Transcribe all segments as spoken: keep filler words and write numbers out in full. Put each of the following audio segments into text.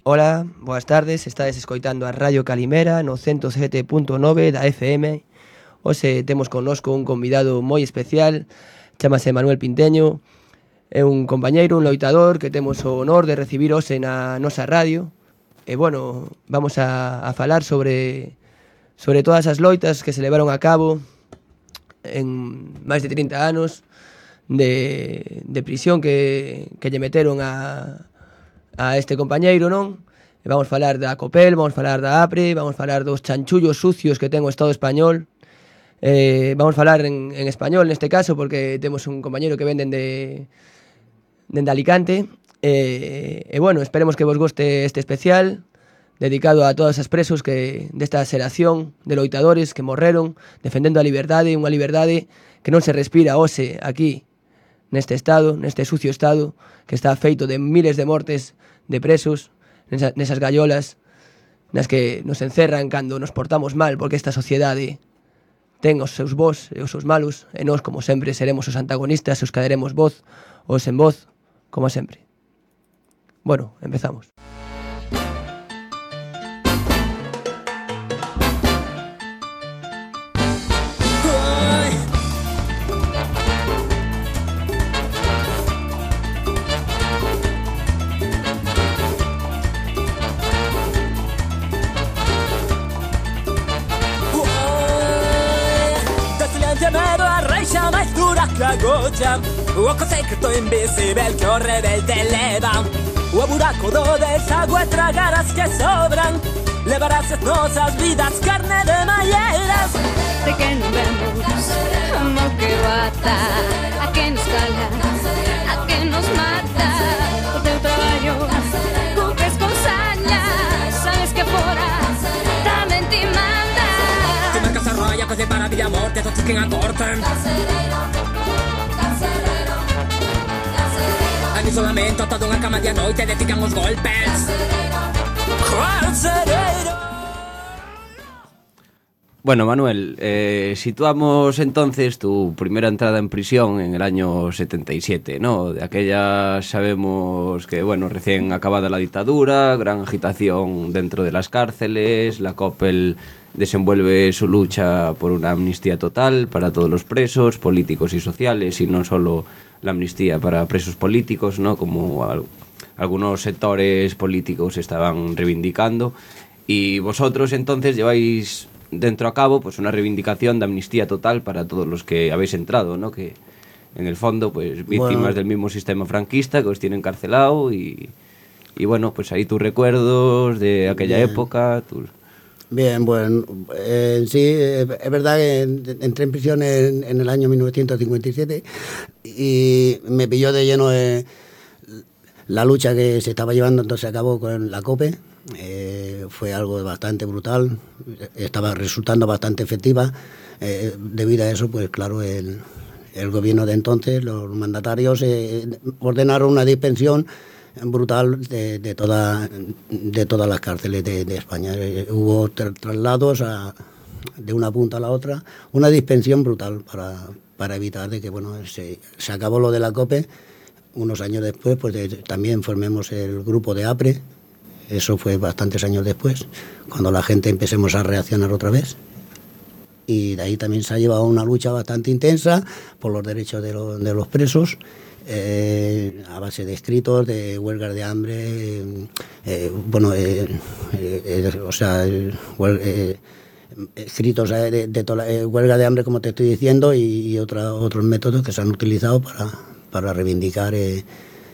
Ola, boas tardes, estades escoitando a Radio Calimera no ciento sete punto nove da F M. Hoxe temos connosco un convidado moi especial, chamase Manuel Pinteño, é un compañeiro, un loitador que temos o honor de recibir hoxe na nosa radio. E, bueno, vamos a, a falar sobre, sobre todas as loitas que se levaron a cabo en máis de trinta anos de, de prisión que, que lle meteron a... a este compañeiro, non? E vamos falar da COPEL, vamos falar da APRE, vamos falar dos chanchullos sucios que ten o Estado español. Eh, vamos falar en, en español neste caso porque temos un compañeiro que venden de dende Alicante. E, e bueno, esperemos que vos goste este especial dedicado a todos os presos que desta xeración de loitadores que morreron defendendo a liberdade, unha liberdade que non se respira hoxe aquí neste estado, neste sucio estado que está feito de miles de mortes de presos, nesas, nesas gallolas nas que nos encerran cando nos portamos mal, porque esta sociedade ten os seus bos e os seus malos, e nós, como sempre, seremos os antagonistas, os que daremos voz, os en voz, como sempre. Bueno, empezamos. O oco secreto invisible que o rebelde leva. O buraco do desagüe tragarás que sobran. Levarás as nosas vidas carne de malleras. De que non vemos como que bata, a que nos cala, a que nos mata. O teu traballo cumpres con saña, sabes que fora tamén te manda. Te marcas a roya que separa vida a morte, todos quen a cortan. En isolamento, toda unha cama de a noite, dedican os golpes. Carcerero. Bueno, Manuel, eh, situamos entonces tu primera entrada en prisión en el año setenta y siete, ¿no? De aquella sabemos que, bueno, recién acabada la dictadura, gran agitación dentro de las cárceles, la COPEL desenvuelve su lucha por una amnistía total para todos los presos, políticos y sociales, y no solo la amnistía para presos políticos, ¿no? Como al, algunos sectores políticos estaban reivindicando. Y vosotros entonces lleváis dentro a cabo pues una reivindicación de amnistía total para todos los que habéis entrado, ¿no? Que en el fondo pues víctimas bueno. del mismo sistema franquista que os tienen encarcelado y, y bueno, pues ahí tus recuerdos de aquella Bien. época, tus... Bien, bueno, eh, sí, eh, es verdad que entré en prisión en, en el año mil novecientos cincuenta y siete y me pilló de lleno eh, la lucha que se estaba llevando entonces a cabo con la COPE. Eh, fue algo bastante brutal, estaba resultando bastante efectiva. Eh, debido a eso, pues claro, el, el gobierno de entonces, los mandatarios, eh, ordenaron una dispensión brutal de, de, toda, de todas las cárceles de, de España. Eh, hubo tra- traslados a, de una punta a la otra, una dispensión brutal para, para evitar de que bueno se, se acabó lo de la COPE. Unos años después pues de, también formemos el grupo de APRE. Eso fue bastantes años después, cuando la gente empecemos a reaccionar otra vez. Y de ahí también se ha llevado una lucha bastante intensa por los derechos de, lo, de los presos. Eh, a base de escritos, de huelgas de hambre, eh, bueno, eh, eh, o sea, eh, eh, escritos de, de toda la, eh, huelga de hambre, como te estoy diciendo, y, y otra, otros métodos que se han utilizado para, para reivindicar eh,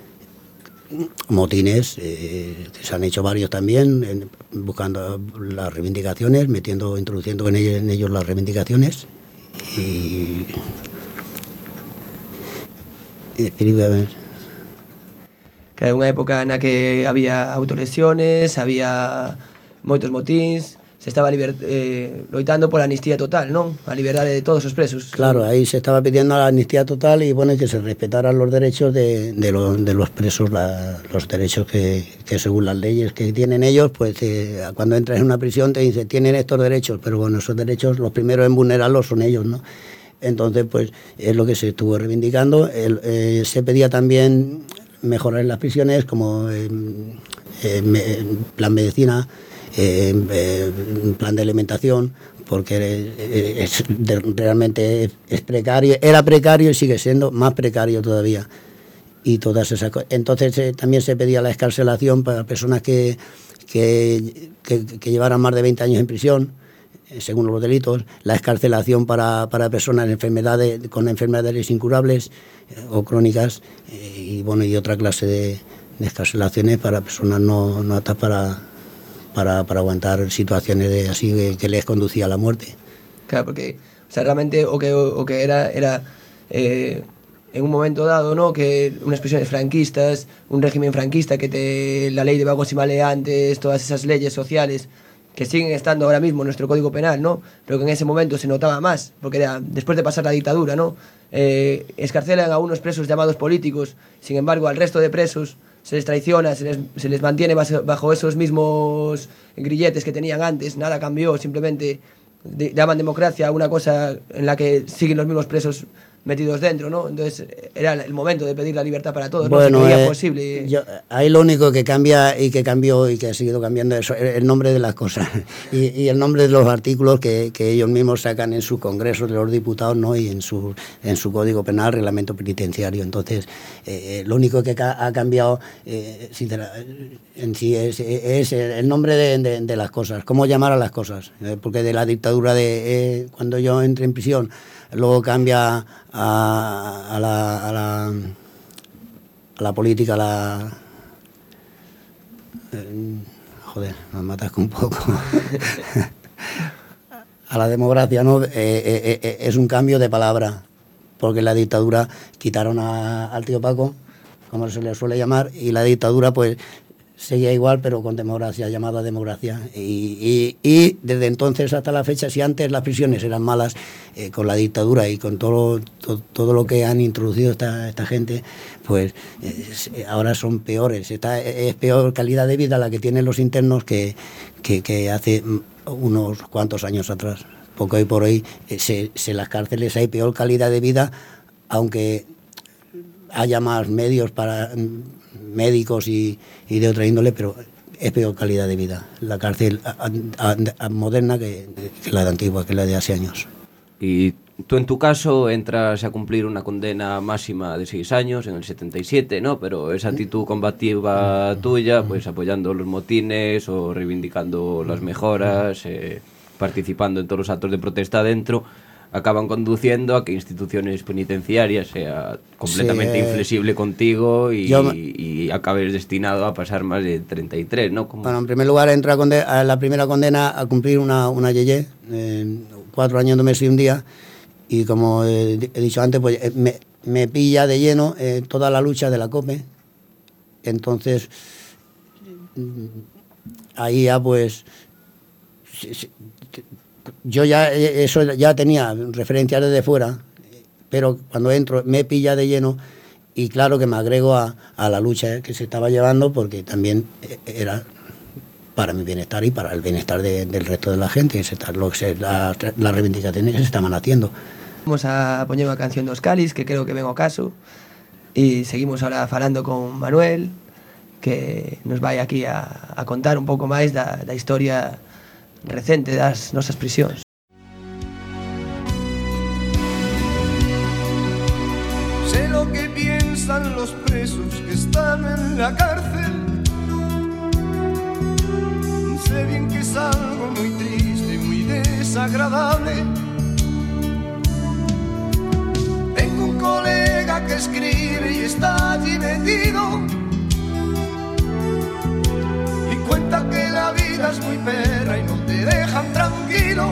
motines, eh, que se han hecho varios también, en, buscando las reivindicaciones, metiendo, introduciendo en ellos, en ellos las reivindicaciones y... Que era unha época na que había autolesiones, había moitos motíns, se estaba liber, eh, loitando pola amnistía total, non? A liberdade de todos os presos. Claro, aí se estaba pidiendo la amnistía total y bueno, que se respetaran los derechos de, de, lo, de los presos, la, los derechos que, que según las leyes que tienen ellos, pues eh, cuando entras en una prisión te dicen tienen estos derechos, pero bueno, esos derechos los primeros en vulnerarlos son ellos, ¿no? Entonces, pues es lo que se estuvo reivindicando. El, eh, se pedía también mejorar las prisiones, como eh, eh, me, plan medicina, eh, eh, plan de alimentación, porque es, de, realmente es precario, era precario y sigue siendo más precario todavía. Y todas esas cosas. Entonces eh, también se pedía la excarcelación para personas que, que, que, que llevaran más de veinte años en prisión, eh, según los delitos, la excarcelación para, para personas enfermedades, con enfermedades incurables eh, o crónicas, eh, y bueno, y otra clase de, de excarcelaciones para personas no, no aptas para, para, para aguantar situaciones de, así que, que les conducía a la muerte. Claro, porque o sea, realmente o que, o, o que era... era eh... en un momento dado, ¿no? Que unas prisiones franquistas, un régimen franquista, que te, la ley de vagos y maleantes, todas esas leyes sociales que siguen estando ahora mismo en nuestro Código Penal, ¿no? Pero que en ese momento se notaba más, porque era después de pasar la dictadura, ¿no? Eh, escarcelan a unos presos llamados políticos, sin embargo al resto de presos se les traiciona, se les, se les mantiene bajo esos mismos grilletes que tenían antes, nada cambió, simplemente de, llaman democracia a una cosa en la que siguen los mismos presos metidos dentro, ¿no? Entonces era el momento de pedir la libertad para todos, bueno, no se creía eh, posible. Yo, ahí lo único que cambia y que cambió y que ha seguido cambiando es el nombre de las cosas y, y el nombre de los artículos que, que ellos mismos sacan en su Congreso de los Diputados, ¿no? Y en su en su Código Penal, Reglamento Penitenciario. Entonces eh, lo único que ca ha cambiado eh, en sí es, es el nombre de, de, de las cosas, cómo llamar a las cosas, eh, porque de la dictadura de eh, cuando yo entré en prisión, luego cambia a, a, la, a, la, a la política, a la... Eh, joder, me matas un poco. A la democracia, ¿no? Eh, eh, eh, es un cambio de palabra, porque la dictadura quitaron a, al tío Paco, como se le suele llamar, y la dictadura pues seguía igual, pero con democracia, llamada democracia. Y, y, y desde entonces hasta la fecha, si antes las prisiones eran malas, eh, con la dictadura y con todo, todo, todo lo que han introducido esta, esta gente, pues eh, ahora son peores. Está, es peor calidad de vida la que tienen los internos que, que, que hace unos cuantos años atrás. Porque hoy por hoy, eh, se, se, en las cárceles hay peor calidad de vida, aunque haya más medios para médicos y, y de otra índole, pero es peor calidad de vida la cárcel a, a, a moderna que, que la de antigua, que la de hace años. Y tú en tu caso entras a cumplir una condena máxima de seis años en el setenta y siete, ¿no? Pero esa actitud combativa tuya, pues apoyando los motines o reivindicando las mejoras, eh, participando en todos los actos de protesta adentro, acaban conduciendo a que instituciones penitenciarias sea completamente sí, eh, inflexible contigo y, yo, y acabes destinado a pasar más de treinta y tres, ¿no? Como... Bueno, en primer lugar entra a, a la primera condena a cumplir una, una yeye, eh, cuatro años, dos meses y un día, y como he, he dicho antes, pues me, me pilla de lleno eh, toda la lucha de la COPE. Entonces, ahí ya pues... Si, si, yo ya eso ya tenía referencias desde fuera, pero cuando entro me pilla de lleno y claro que me agrego a, a la lucha que se estaba llevando, porque también era para mi bienestar y para el bienestar de, del resto de la gente, lo que se, la, las reivindicaciones que se estaban haciendo. Vamos a poner una canción dos Calis, que creo que vengo a caso, y seguimos ahora falando con Manuel, que nos vai aquí a, a contar un pouco máis da, da historia recente das nosas prisións. Sé lo que piensan los presos que están en la cárcel. Sé bien que es algo muy triste, muy desagradable. Tengo un colega que escribe y está allí metido y cuenta que la vida es muy perra y no te dejan tranquilo.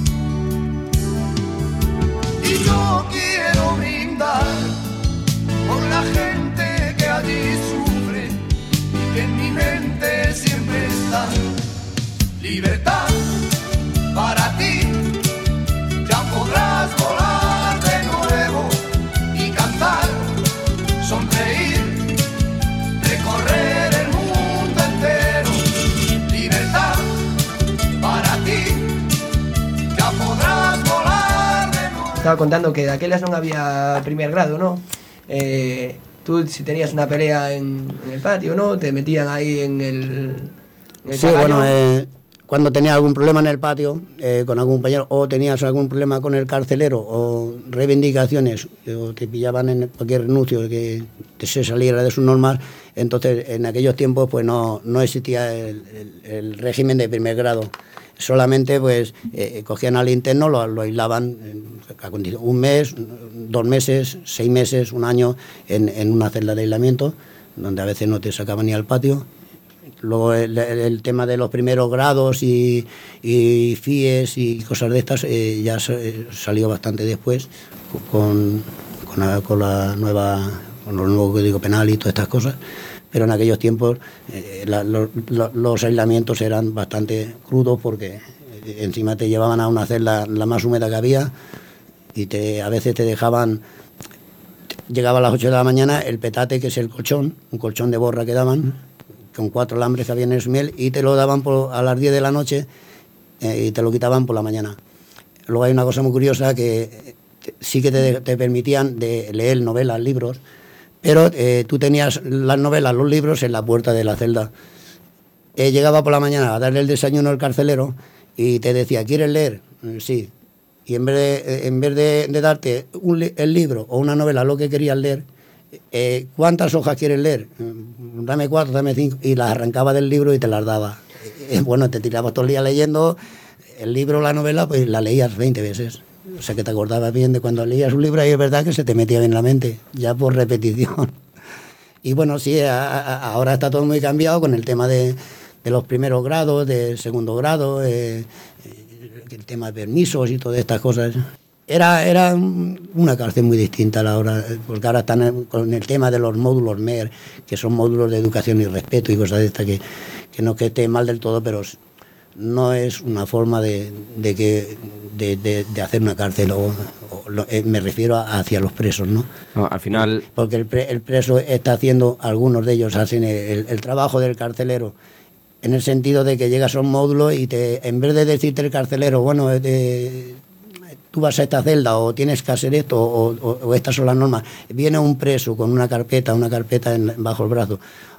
Y yo quiero brindar por la gente que allí sufre y que en mi mente siempre está. Libertad para ti, ya podrás volar de nuevo y cantar, sonreír, recorrer el mundo entero. Libertad para ti, ya podrás volar de nuevo. Estaba contando que daquelas non había primer grado, non? Eh, Tú, si tenías una pelea en, en el patio, ¿no? Te metían ahí en el... En el Sí, caballo. bueno, eh, cuando tenías algún problema en el patio eh, con algún compañero, o tenías algún problema con el carcelero, o reivindicaciones, o te pillaban en cualquier renuncio que te se saliera de sus normas, entonces en aquellos tiempos pues no, no existía el, el, el régimen de primer grado. Solamente pues eh, cogían al interno, lo, lo aislaban en, un mes, dos meses, seis meses, un año en, en una celda de aislamiento, donde a veces no te sacaban ni al patio. Luego el, el tema de los primeros grados y, y F I E S y cosas de estas eh, ya salió bastante después con, con, la, con la nueva, con el nuevo Código Penal y todas estas cosas. Pero en aquellos tiempos eh, la, lo, lo, los aislamientos eran bastante crudos porque eh, encima te llevaban a una celda la más húmeda que había y te, a veces te dejaban, llegaba a las ocho de la mañana el petate, que es el colchón, un colchón de borra que daban, con cuatro alambres que había en el sumiel, y te lo daban por, a las diez de la noche eh, y te lo quitaban por la mañana. Luego hay una cosa muy curiosa que eh, sí que te, te permitían de leer novelas, libros, pero eh, tú tenías las novelas, los libros en la puerta de la celda. Eh, llegaba por la mañana a darle el desayuno al carcelero y te decía, ¿quieres leer? Eh, sí. Y en vez de, eh, en vez de, de darte un li el libro o una novela, lo que querías leer, eh, ¿cuántas hojas quieres leer? Eh, dame cuatro, dame cinco. Y las arrancaba del libro y te las daba. Eh, bueno, te tirabas todo el día leyendo el libro o la novela, pues la leías veinte veces. O sea que te acordabas bien de cuando leías un libro y es verdad que se te metía bien en la mente, ya por repetición. Y bueno, sí, a, a, ahora está todo muy cambiado con el tema de, de los primeros grados, de segundo grado, eh, el tema de permisos y todas estas cosas. Era, era una cárcel muy distinta a la hora, porque ahora están con el tema de los módulos M E R, que son módulos de educación y respeto y cosas de estas que, que no que esté mal del todo, pero no es una forma de, de, que, de, de, de hacer una cárcel, o, o lo, eh, me refiero a, hacia los presos, ¿no? No, al final... Porque el, pre, el preso está haciendo, algunos de ellos hacen el, el trabajo del carcelero, en el sentido de que llegas a un módulo y te, en vez de decirte el carcelero, bueno, de, tú vas a esta celda o tienes que hacer esto o, o, o estas son las normas, viene un preso con una carpeta, una carpeta en, bajo el brazo.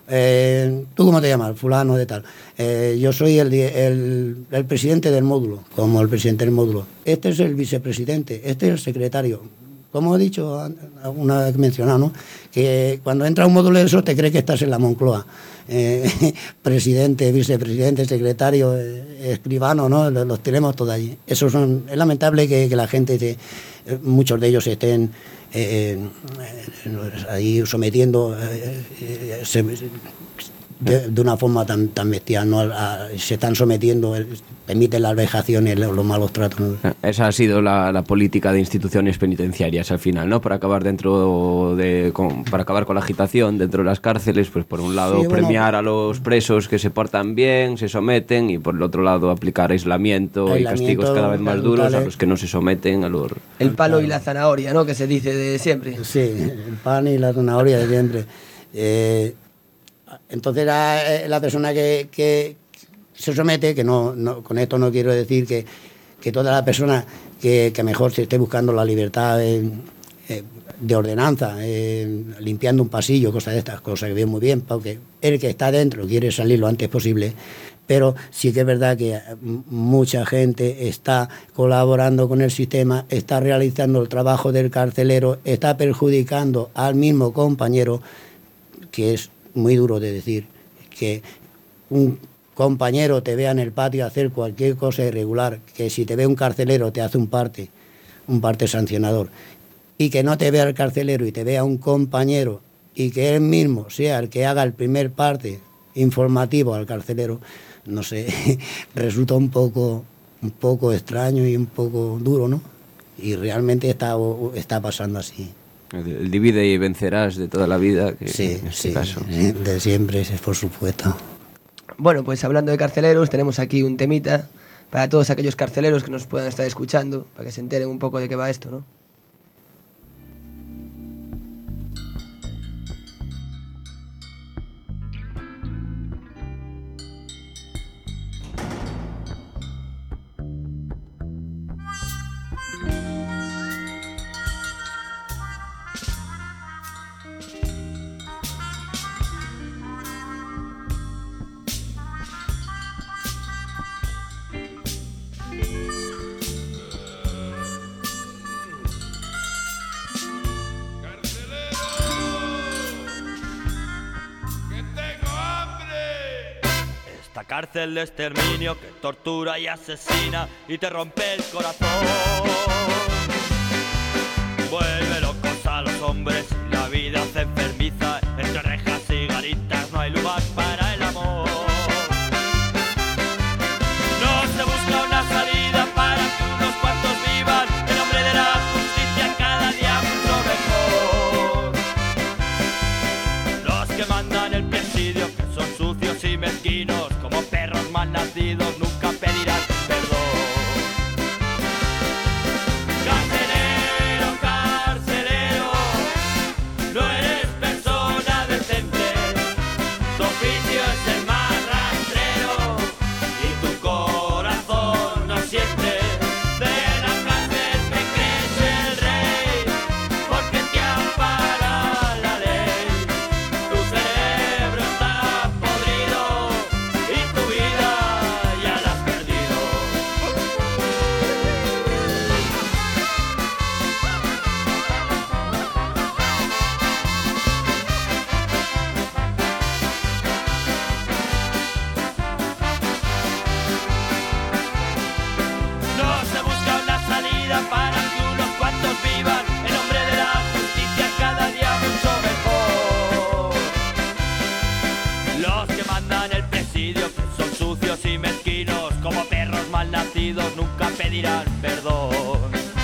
Eh, ¿Tú cómo te llamas? Fulano de tal. Eh, yo soy el, el, el presidente del módulo, como el presidente del módulo. Este es el vicepresidente, este es el secretario. Como he dicho, una vez mencionado, ¿no? Que cuando entra a un módulo de eso te crees que estás en la Moncloa. Eh, presidente, vicepresidente, secretario, eh, escribano, ¿no? Los, los tenemos todos allí. Eso son, es lamentable que, que la gente, te, muchos de ellos estén eh, eh, ahí sometiendo eh, eh, se, de, de una forma tan, tan bestial, ¿no? A, a, se están sometiendo, permiten las vejaciones, los, los malos tratos, ¿no? Esa ha sido la, la política de instituciones penitenciarias al final, ¿no? Para acabar dentro de, con, para acabar con la agitación dentro de las cárceles, pues por un lado sí, bueno, premiar a los presos que se portan bien, se someten, y por el otro lado aplicar aislamiento, aislamiento y castigos cada vez más duros brutales a los que no se someten, a los... El palo y la zanahoria, ¿no? Que se dice de siempre. Sí, el pan y la zanahoria de siempre. Eh, entonces era la persona que, que se somete, que no, no, con esto no quiero decir que, que toda la persona que, que mejor se esté buscando la libertad eh, eh, de ordenanza, eh, limpiando un pasillo, cosas de estas cosas que viene muy bien, porque el que está dentro quiere salir lo antes posible, pero sí que es verdad que mucha gente está colaborando con el sistema, está realizando el trabajo del carcelero, está perjudicando al mismo compañero, que es muy duro de decir, que un compañero te vea en el patio hacer cualquier cosa irregular, que si te ve un carcelero te hace un parte, un parte sancionador, y que no te vea el carcelero y te vea un compañero y que él mismo sea el que haga el primer parte informativo al carcelero, no sé, resulta un poco, un poco extraño y un poco duro, ¿no? Y realmente está, está pasando así. El divide y vencerás de toda la vida, que sí, en este sí, caso. de siempre, por supuesto. Bueno, pues hablando de carceleros, tenemos aquí un temita para todos aquellos carceleros que nos puedan estar escuchando, para que se enteren un poco de qué va esto, ¿no? esta cárcel de exterminio que tortura y asesina y te rompe el corazón. Vuelve locos a los hombres y la vida se enfermiza. Entre rejas y garitas no hay lugar para el amor. No se busca una salida para que unos cuantos vivan en nombre de la justicia cada día mucho mejor. Los que mandan el presidio, que son sucios y mezquinos, como perros mal nacidos, nunca pedirán perdón. Carcelero, carcelero, no eres persona decente, tu oficio es el más rastrero y tu corazón no siente. De la cárcel te crees el rey, porque te ampara la ley. Tu cerebro está podrido y tu vida ya la has perdido. No se busca una salida para que unos cuantos vivan en nombre de la justicia cada día mucho mejor. Los que mandan el presidio, que son sucios y mezquinos, como perros mal nacidos, nunca pedirán perdón.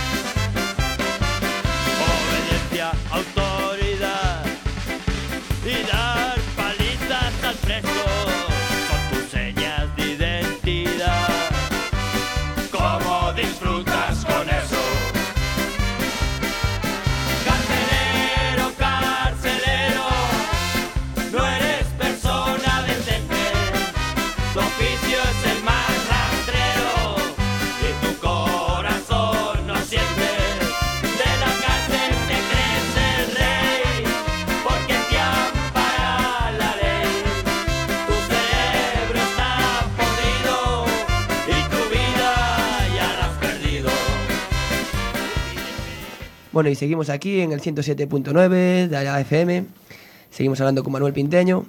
Obediencia, autoridad y dar palizas al preso son tus señas de identidad. ¿Cómo disfrutas con eso? Carcelero, carcelero, no eres persona decente, tu oficio es el más rastrero y tu corazón no siente. De la cárcel te crees el rey, porque te ampara la ley. Tu cerebro está podrido y tu vida ya la has perdido. Bueno, y seguimos aquí en el ciento siete punto nueve de la F M. Seguimos hablando con Manuel Pinteño.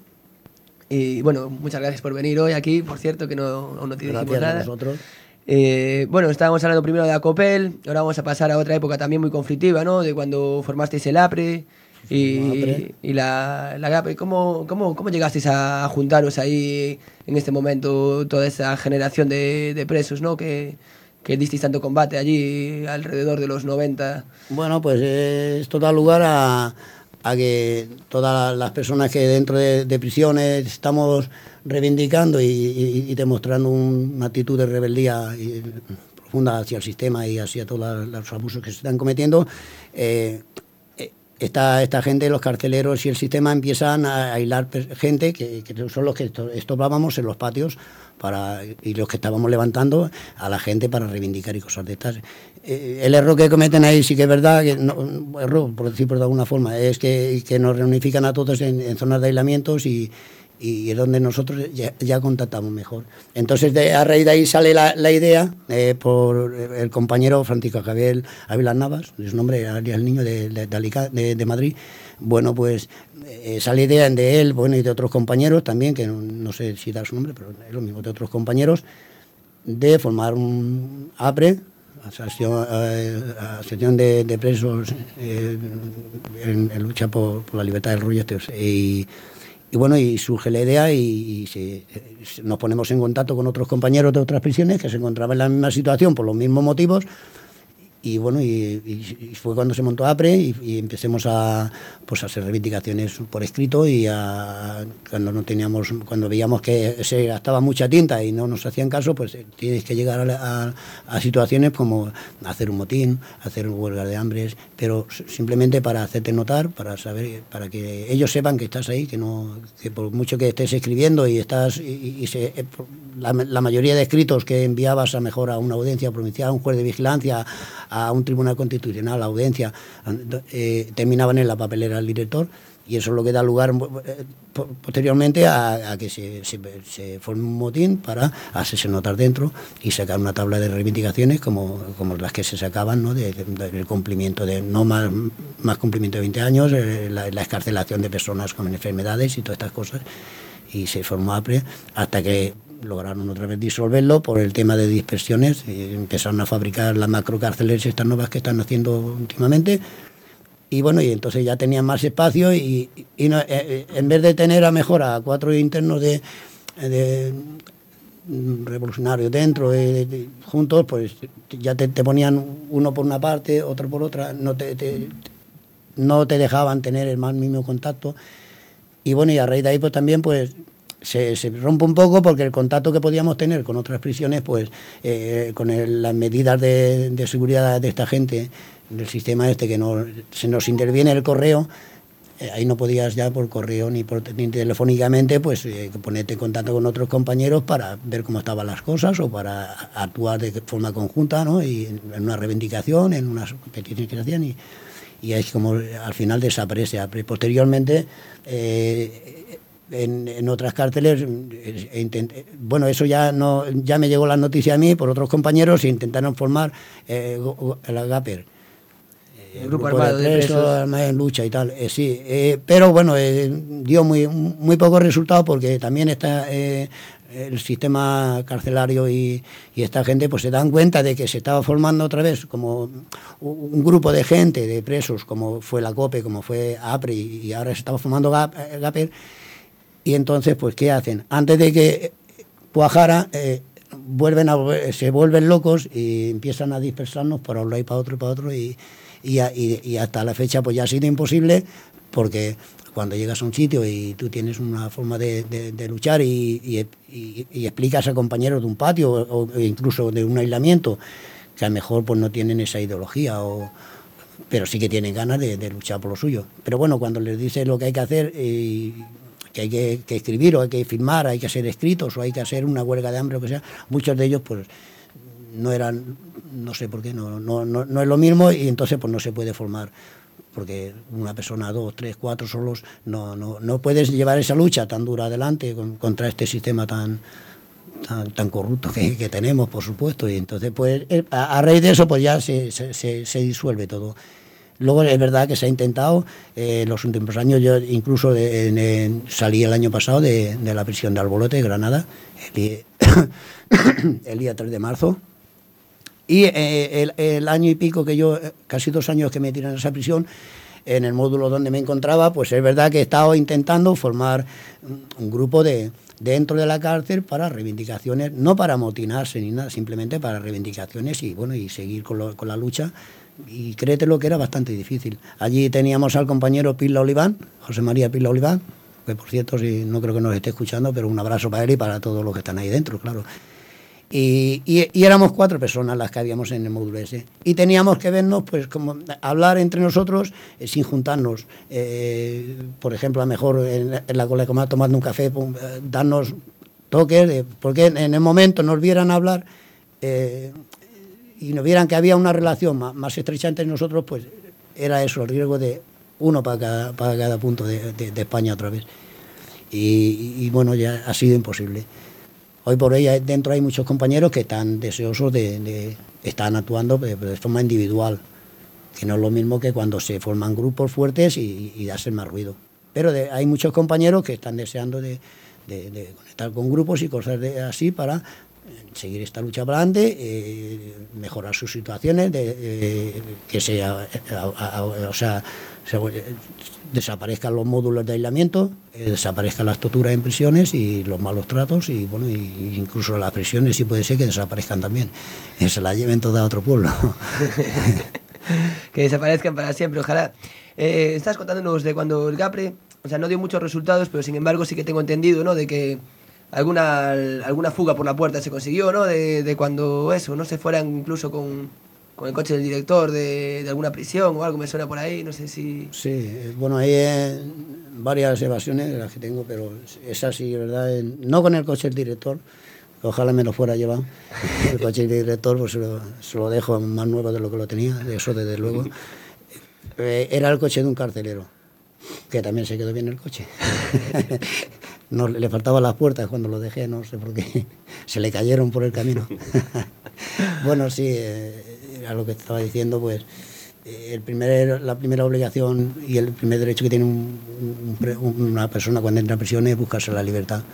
Y bueno, muchas gracias por venir hoy aquí, por cierto, que no, aún no te dijimos Gracias a nada. vosotros. Eh, bueno, estábamos hablando primero de Acopel, ahora vamos a pasar a otra época también muy conflictiva, ¿no? De cuando formasteis el APRE y, APRE. y la, la GAPRE. ¿Cómo, cómo, ¿Cómo llegasteis a juntaros ahí en este momento, toda esa generación de, de presos, ¿no? Que, que disteis tanto combate allí alrededor de los noventa. Bueno, pues eh, esto da lugar a, a que todas las personas que dentro de, de prisiones estamos reivindicando y, y, y demostrando un- una actitud de rebeldía y- profunda hacia el sistema y hacia todos los abusos que se están cometiendo, eh, eh, esta, esta gente, los carceleros y el sistema empiezan a aislar pe- gente que, que son los que esto- estopábamos en los patios para, y los que estábamos levantando a la gente para reivindicar y cosas de estas. Eh, el error que cometen ahí sí que es verdad, que no, error, por decirlo de alguna forma, es que, que nos reunifican a todos en, en zonas de aislamientos y, y es donde nosotros ya, ya contactamos mejor. Entonces, de, a raíz de ahí sale la, la idea eh, por el compañero Francisco Javier Ávila Navas, es su nombre, alias el niño de, de, de, Alica- de, de Madrid. Bueno, pues eh, sale idea de él, bueno, y de otros compañeros también, que no, no sé si da su nombre, pero es lo mismo, de otros compañeros, de formar un APRE, Asociación, eh, asociación de, de presos eh, en, en lucha por, por la libertad del rollo. Y, y bueno, y surge la idea y, y se, nos ponemos en contacto con otros compañeros de otras prisiones que se encontraban en la misma situación por los mismos motivos. Y bueno, y, y, y fue cuando se montó APRE y, y empecemos a, pues a hacer reivindicaciones por escrito y a, cuando no teníamos, cuando veíamos que se gastaba mucha tinta y no nos hacían caso, pues tienes que llegar a, a, a situaciones como hacer un motín, hacer huelga de hambres, pero simplemente para hacerte notar, para saber, para que ellos sepan que estás ahí, que no, que por mucho que estés escribiendo y estás y, y se, la, la mayoría de escritos que enviabas a mejor a una audiencia provincial, a un juez de vigilancia, a un tribunal constitucional, a audiencia, eh, terminaban en la papelera del director, y eso es lo que da lugar eh, posteriormente a, a que se, se, se forme un motín para hacerse notar dentro y sacar una tabla de reivindicaciones como, como las que se sacaban, ¿no? de, de, del cumplimiento de no más, más cumplimiento de veinte años, eh, la, la excarcelación de personas con enfermedades y todas estas cosas, y se formó APRE hasta que lograron otra vez disolverlo por el tema de dispersiones, y empezaron a fabricar las macrocárceles estas nuevas que están haciendo últimamente, y bueno, y entonces ya tenían más espacio, y, y no, eh, en vez de tener a mejor a cuatro internos de, de revolucionarios dentro, de, de, juntos, pues ya te, te ponían uno por una parte, otro por otra, no te, te, no te dejaban tener el más mínimo contacto, y bueno, y a raíz de ahí pues también pues Se, se rompe un poco porque el contacto que podíamos tener con otras prisiones, pues eh, con el, las medidas de, de seguridad de esta gente, del sistema este que no, se nos interviene el correo, eh, ahí no podías ya por correo ni, por, ni telefónicamente pues eh, ponerte en contacto con otros compañeros para ver cómo estaban las cosas o para actuar de forma conjunta, ¿no? Y en, en una reivindicación, en unas peticiones que se hacían, y, y es como al final desaparece. Posteriormente, eh, En, en otras cárceles, e intenté, bueno, eso ya no ya me llegó la noticia a mí por otros compañeros, e intentaron formar eh, el Agaper, el grupo, grupo armado de presos, de presos. Armado en lucha y tal, eh, sí, eh, pero bueno, eh, dio muy muy pocos resultados porque también está eh, el sistema carcelario y, y esta gente pues se dan cuenta de que se estaba formando otra vez como un grupo de gente, de presos, como fue la COPE, como fue APRE, y, y ahora se estaba formando Agaper. Y entonces, pues, ¿qué hacen? Antes de que cuajara, eh, vuelven a, se vuelven locos y empiezan a dispersarnos para un lado y para otro y para otro. Y, y, y, y hasta la fecha, pues ya ha sido imposible, porque cuando llegas a un sitio y tú tienes una forma de, de, de luchar y, y, y, y explicas a compañeros de un patio o, o incluso de un aislamiento, que a lo mejor pues no tienen esa ideología, o, pero sí que tienen ganas de, de luchar por lo suyo. Pero bueno, cuando les dices lo que hay que hacer, y que hay que, que escribir o hay que firmar, hay que hacer escritos o hay que hacer una huelga de hambre o que sea, muchos de ellos pues no eran, no sé por qué, no, no, no, no es lo mismo, y entonces pues no se puede formar, porque una persona, dos, tres, cuatro solos, no, no, no puedes llevar esa lucha tan dura adelante con, contra este sistema tan, tan, tan corrupto que, que tenemos, por supuesto, y entonces pues a, a raíz de eso pues ya se, se, se, se disuelve todo. Luego es verdad que se ha intentado, en eh, los últimos años, yo incluso de, en, en, salí el año pasado de, de la prisión de Albolote, Granada, el, el día tres de marzo, y eh, el, el año y pico que yo, casi dos años que me tiran en esa prisión, en el módulo donde me encontraba, pues es verdad que he estado intentando formar un grupo de dentro de la cárcel para reivindicaciones, no para amotinarse ni nada, simplemente para reivindicaciones y bueno, y seguir con, lo, con la lucha. Y créetelo que era bastante difícil. Allí teníamos al compañero Pirla Oliván, José María Pirla Oliván, que por cierto, si no creo que nos esté escuchando, pero un abrazo para él y para todos los que están ahí dentro, claro. Y, y, y éramos cuatro personas las que habíamos en el módulo ese. Y teníamos que vernos, pues, como hablar entre nosotros eh, sin juntarnos. Eh, por ejemplo, a lo mejor en, en la cola de tomando un café, pues, eh, darnos toques, de, porque en, en el momento nos vieran hablar eh, y nos vieran que había una relación más, más estrecha entre nosotros, pues era eso, el riesgo de uno para cada, para cada punto de, de, de España otra vez. Y, y bueno, ya ha sido imposible. Hoy por hoy dentro hay muchos compañeros que están deseosos de, de están actuando de, de forma individual, que no es lo mismo que cuando se forman grupos fuertes y, y hacen más ruido. Pero de, hay muchos compañeros que están deseando de, de, de conectar con grupos y cosas de, así para seguir esta lucha para adelante, eh, mejorar sus situaciones, de, eh, que sea, a, a, o sea, se, desaparezcan los módulos de aislamiento, eh, desaparezcan las torturas en prisiones y los malos tratos, y bueno, y, incluso las prisiones, si puede ser que desaparezcan también, que se las lleven todas a otro pueblo. Que desaparezcan para siempre, ojalá. Eh, estás contándonos de cuando el GAPRE, o sea, no dio muchos resultados, pero sin embargo sí que tengo entendido, ¿no?, de que alguna alguna fuga por la puerta se consiguió, ¿no?, de, de cuando eso, no se fueran incluso con, con el coche del director de, de alguna prisión o algo, me suena por ahí, no sé si... Sí, bueno, hay eh, varias evasiones de las que tengo, pero es así, ¿verdad? Eh, no con el coche del director, ojalá me lo fuera llevado. El coche del director pues se lo, se lo dejo más nuevo de lo que lo tenía, eso desde luego. Eh, era el coche de un carcelero, que también se quedó bien el coche. No, le faltaban las puertas cuando lo dejé, no sé por qué, se le cayeron por el camino. Bueno, sí, eh, a lo que estaba diciendo, pues eh, el primer, la primera obligación y el primer derecho que tiene un, un, una persona cuando entra a prisión es buscarse la libertad.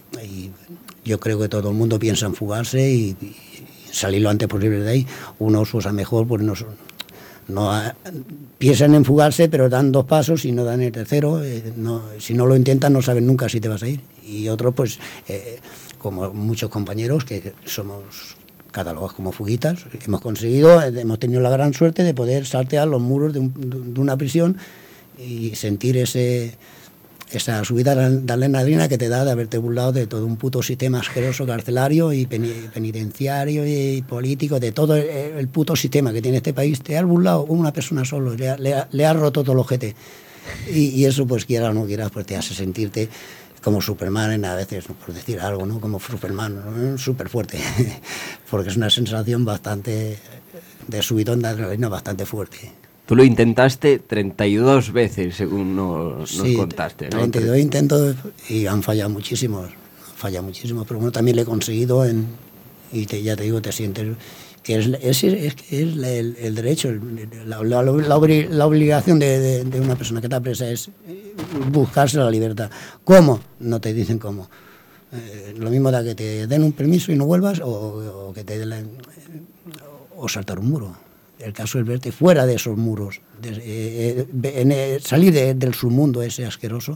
y yo creo que todo el mundo piensa en fugarse y, y salir lo antes posible de ahí. Unos usa mejor, pues no, no piensan en fugarse, pero dan dos pasos y no dan el tercero. Eh, no, si no lo intentan, no saben nunca si te vas a ir. Y otros, pues, eh, como muchos compañeros que somos catalogados como fuguitas, hemos conseguido, hemos tenido la gran suerte de poder saltear los muros de, un, de una prisión y sentir ese esa subida de adrenalina que te da de haberte burlado de todo un puto sistema asqueroso carcelario y penitenciario y político, de todo el, el puto sistema que tiene este país. Te has burlado una persona solo, le, le, le has roto todo el ojete. Y, y eso, pues quiera o no quieras, pues te hace sentirte como Superman, a veces, por decir algo, ¿no? Como Superman, ¿no? Súper fuerte, porque es una sensación bastante de subidón de adrenalina bastante fuerte. Tú lo intentaste treinta y dos veces, según nos, nos sí, contaste, ¿no? treinta y dos intentos y han fallado muchísimos, han fallado muchísimos, pero bueno, también lo he conseguido en, y te, ya te digo, te sientes que es, es, es, es el, el derecho, el, la, la, la, la obligación de, de, de una persona que está presa es buscarse la libertad. ¿Cómo? No te dicen cómo. Eh, lo mismo da que te den un permiso y no vuelvas, o, o que te den la, o saltar un muro. El caso es verte fuera de esos muros, de, eh, en, eh, salir de, del submundo ese asqueroso.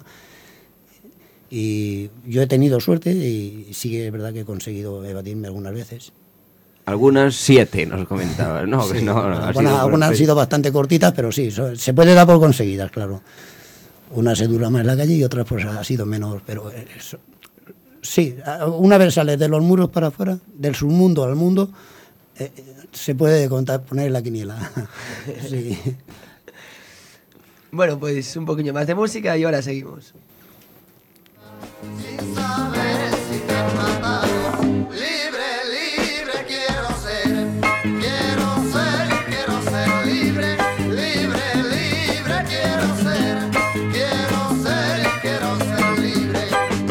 Y yo he tenido suerte y sí que es verdad que he conseguido evadirme algunas veces. Algunas siete, nos comentabas, ¿no? Sí, no, no algunas, algunas han sido bastante cortitas, pero sí, se puede dar por conseguidas, claro. Una se dura más en la calle y otras pues ha sido menos, pero eso, sí, una vez sales de los muros para afuera, del submundo al mundo, eh, se puede contar, poner la quiniela. Sí. Bueno, pues un poquillo más de música y ahora seguimos. Sin saber si te han matado, libre, libre quiero ser, quiero ser, quiero ser libre, libre, libre quiero ser, quiero ser, quiero ser libre.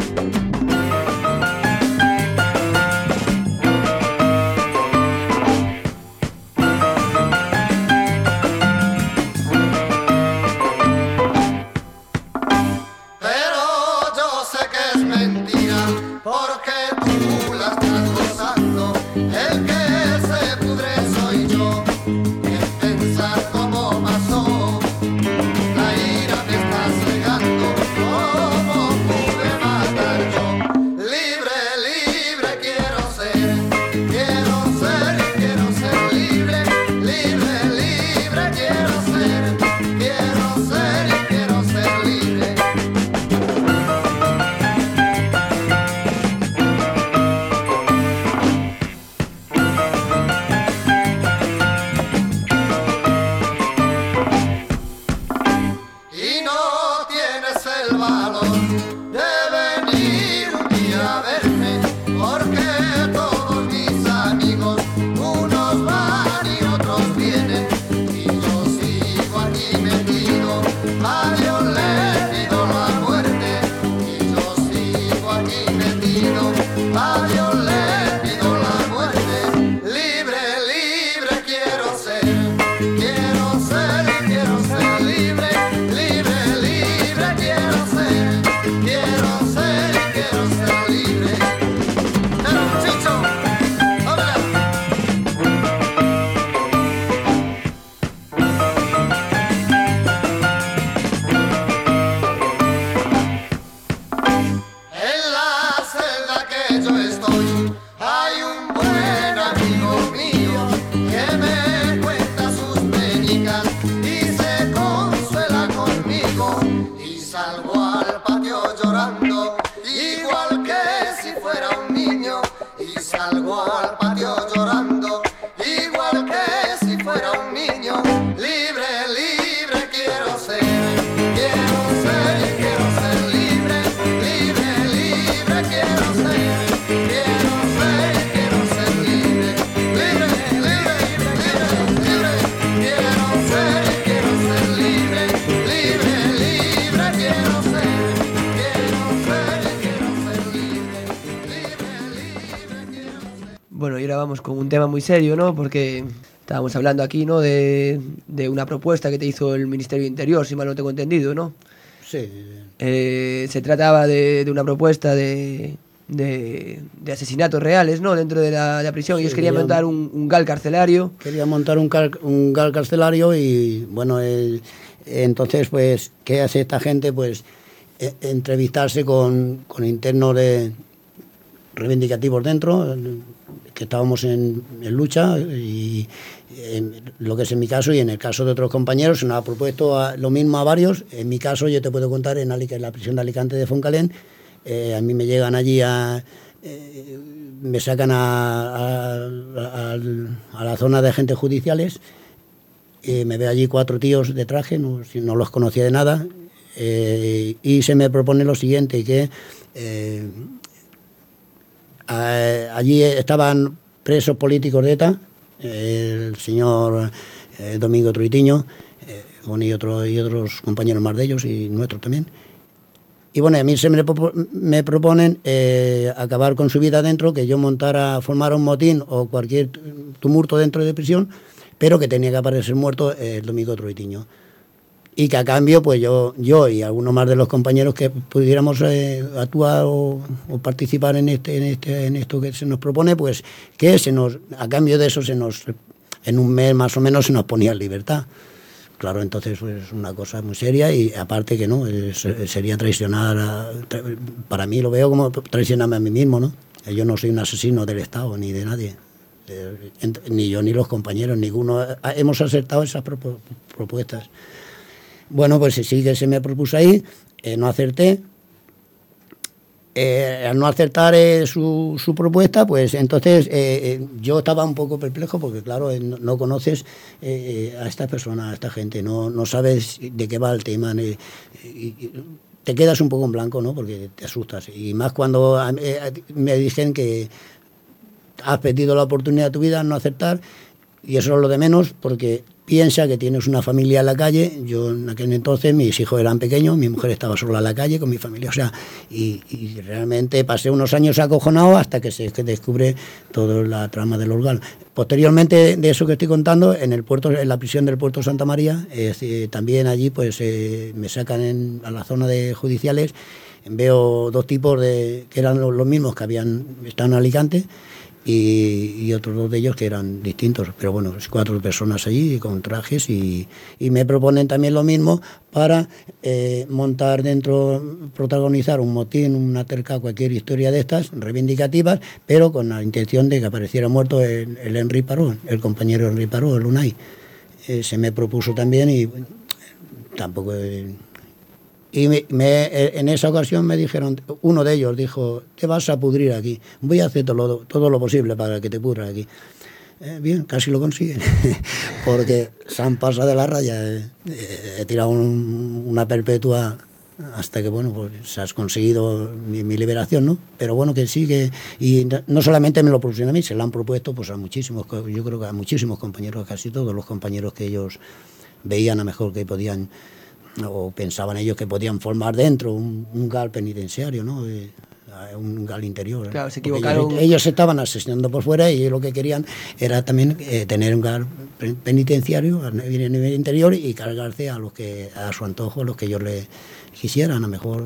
Pero yo sé que es mentira, porque tú la estás gozando. El que se pudre soy yo, en pensar cómo pasó. La ira me está cegando, ¿cómo pude matar yo? Libre, libre quiero ser, quiero ser, quiero ser libre, libre, libre quiero ser, quiero ser, quiero ser libre. Y no tienes el valor de venir un día a verme, porque todos mis amigos, unos van y otros vienen, y yo sigo aquí metido, a Dios le pido la muerte, y yo sigo aquí metido, a Dios le pido la muerte. Libre, libre quiero ser, quiero ser, quiero ser libre, libre, libre quiero ser, quiero ser, quiero ser libre. Pero Chicho, ¡hola! En la celda que yo estoy, hay un buen amigo mío que me cuenta sus penicas y se consuela conmigo. Y salgo al patio llorando, igual que si fuera un niño. Y salgo al patio llorando, igual que si fuera un niño. Libre, libre quiero ser, quiero ser, quiero ser libre, libre, libre quiero ser, quiero ser, quiero ser libre, libre, libre, libre, libre, quiero ser, quiero ser libre, libre, libre quiero ser, quiero ser, quiero ser libre, libre, libre quiero ser. Bueno, y ahora vamos con un tema muy serio, ¿no? Porque estábamos hablando aquí, ¿no? De, de una propuesta que te hizo el Ministerio de Interior, si mal no tengo entendido, ¿no? Sí, Eh, se trataba de, de una propuesta de, de, de asesinatos reales, ¿no? Dentro de la, de la prisión. Sí, Ellos querían querían- montar un, un gal carcelario. Quería montar un, car- un gal carcelario y, bueno, el- entonces, pues, ¿qué hace esta gente? Pues, e- entrevistarse con, con internos de reivindicativos dentro, que estábamos en, en lucha, y en lo que es en mi caso y en el caso de otros compañeros, se nos ha propuesto a- lo mismo a varios. En mi caso, yo te puedo contar, en, Alic- en la prisión de Alicante de Foncalén, eh, a mí me llegan allí a... eh, me sacan a, a, a- a la zona de agentes judiciales, y me ve allí cuatro tíos de traje, no, si no los conocía de nada, eh, y se me propone lo siguiente, que eh, a- allí estaban presos políticos de ETA, eh, el señor eh, Domingo Troitiño, eh, bueno, y, otro, y otros compañeros más de ellos, y nuestros también. Y bueno, a mí se me, propo- me proponen eh, acabar con su vida dentro, que yo montara, formara un motín o cualquier tumulto dentro de prisión, pero que tenía que aparecer muerto el Domingo Troitiño. Y que a cambio, pues yo, yo y algunos más de los compañeros que pudiéramos eh, actuar o, o participar en este, en este, en esto que se nos propone, pues que se nos, a cambio de eso se nos, en un mes más o menos se nos ponía en libertad. Claro, entonces pues una cosa muy seria, y aparte que no, es- sería traicionar, a- tra- para mí lo veo como traicionarme a mí mismo, ¿no? Yo no soy un asesino del Estado ni de nadie, eh, ent- ni yo ni los compañeros, ninguno eh, hemos aceptado esas propu- propuestas. Bueno, pues sí que se me propuso ahí, eh, no acerté. Eh, al no acertar eh, su, su propuesta, pues entonces eh, eh, yo estaba un poco perplejo, porque claro, eh, no, no conoces eh, a esta persona, a esta gente, no, no sabes de qué va el tema, ni- y, y te quedas un poco en blanco, ¿no? Porque te asustas, y más cuando a- eh, me dicen que has perdido la oportunidad de tu vida al no aceptar, y eso es lo de menos, porque piensa que tienes una familia en la calle. Yo en aquel entonces, mis hijos eran pequeños, mi mujer estaba sola en la calle con mi familia, o sea, y, y realmente pasé unos años acojonado hasta que se que descubre toda la trama del Orgal. Posteriormente de eso que estoy contando, en el puerto, en la prisión del puerto Santa María, es decir, también allí pues eh, me sacan en, a la zona de judiciales, veo dos tipos de que eran los, los mismos que habían estado en Alicante, y, y otros dos de ellos que eran distintos, pero bueno, cuatro personas allí con trajes, y, y me proponen también lo mismo para eh, montar dentro, protagonizar un motín, una terca, cualquier historia de estas reivindicativas, pero con la intención de que apareciera muerto el, el Henry Paró, el compañero Henry Paró, el Unai. Eh, se me propuso también, y bueno, tampoco... Eh, Y me, me- en esa ocasión me dijeron, uno de ellos dijo, te vas a pudrir aquí, voy a hacer todo lo, todo lo posible para que te pudras aquí. Eh, bien, casi lo consiguen, porque se han pasado de la raya, eh, eh, he tirado un- una perpetua hasta que, bueno, pues se has conseguido mi, mi liberación, ¿no? Pero bueno, que sí, que, y no solamente me lo propusieron a mí, se lo han propuesto pues a muchísimos, co- yo creo que a muchísimos compañeros, casi todos los compañeros que ellos veían a mejor que podían, o pensaban ellos que podían formar dentro un, un gal penitenciario, ¿no? Eh, un gal interior. ¿eh? Claro, se Porque equivocaron. Ellos, ellos estaban asesinando por fuera, y ellos lo que querían era también eh, tener un gal pe- penitenciario a nivel, a nivel interior, y cargarse a los que a su antojo, a los que ellos le quisieran, a lo mejor,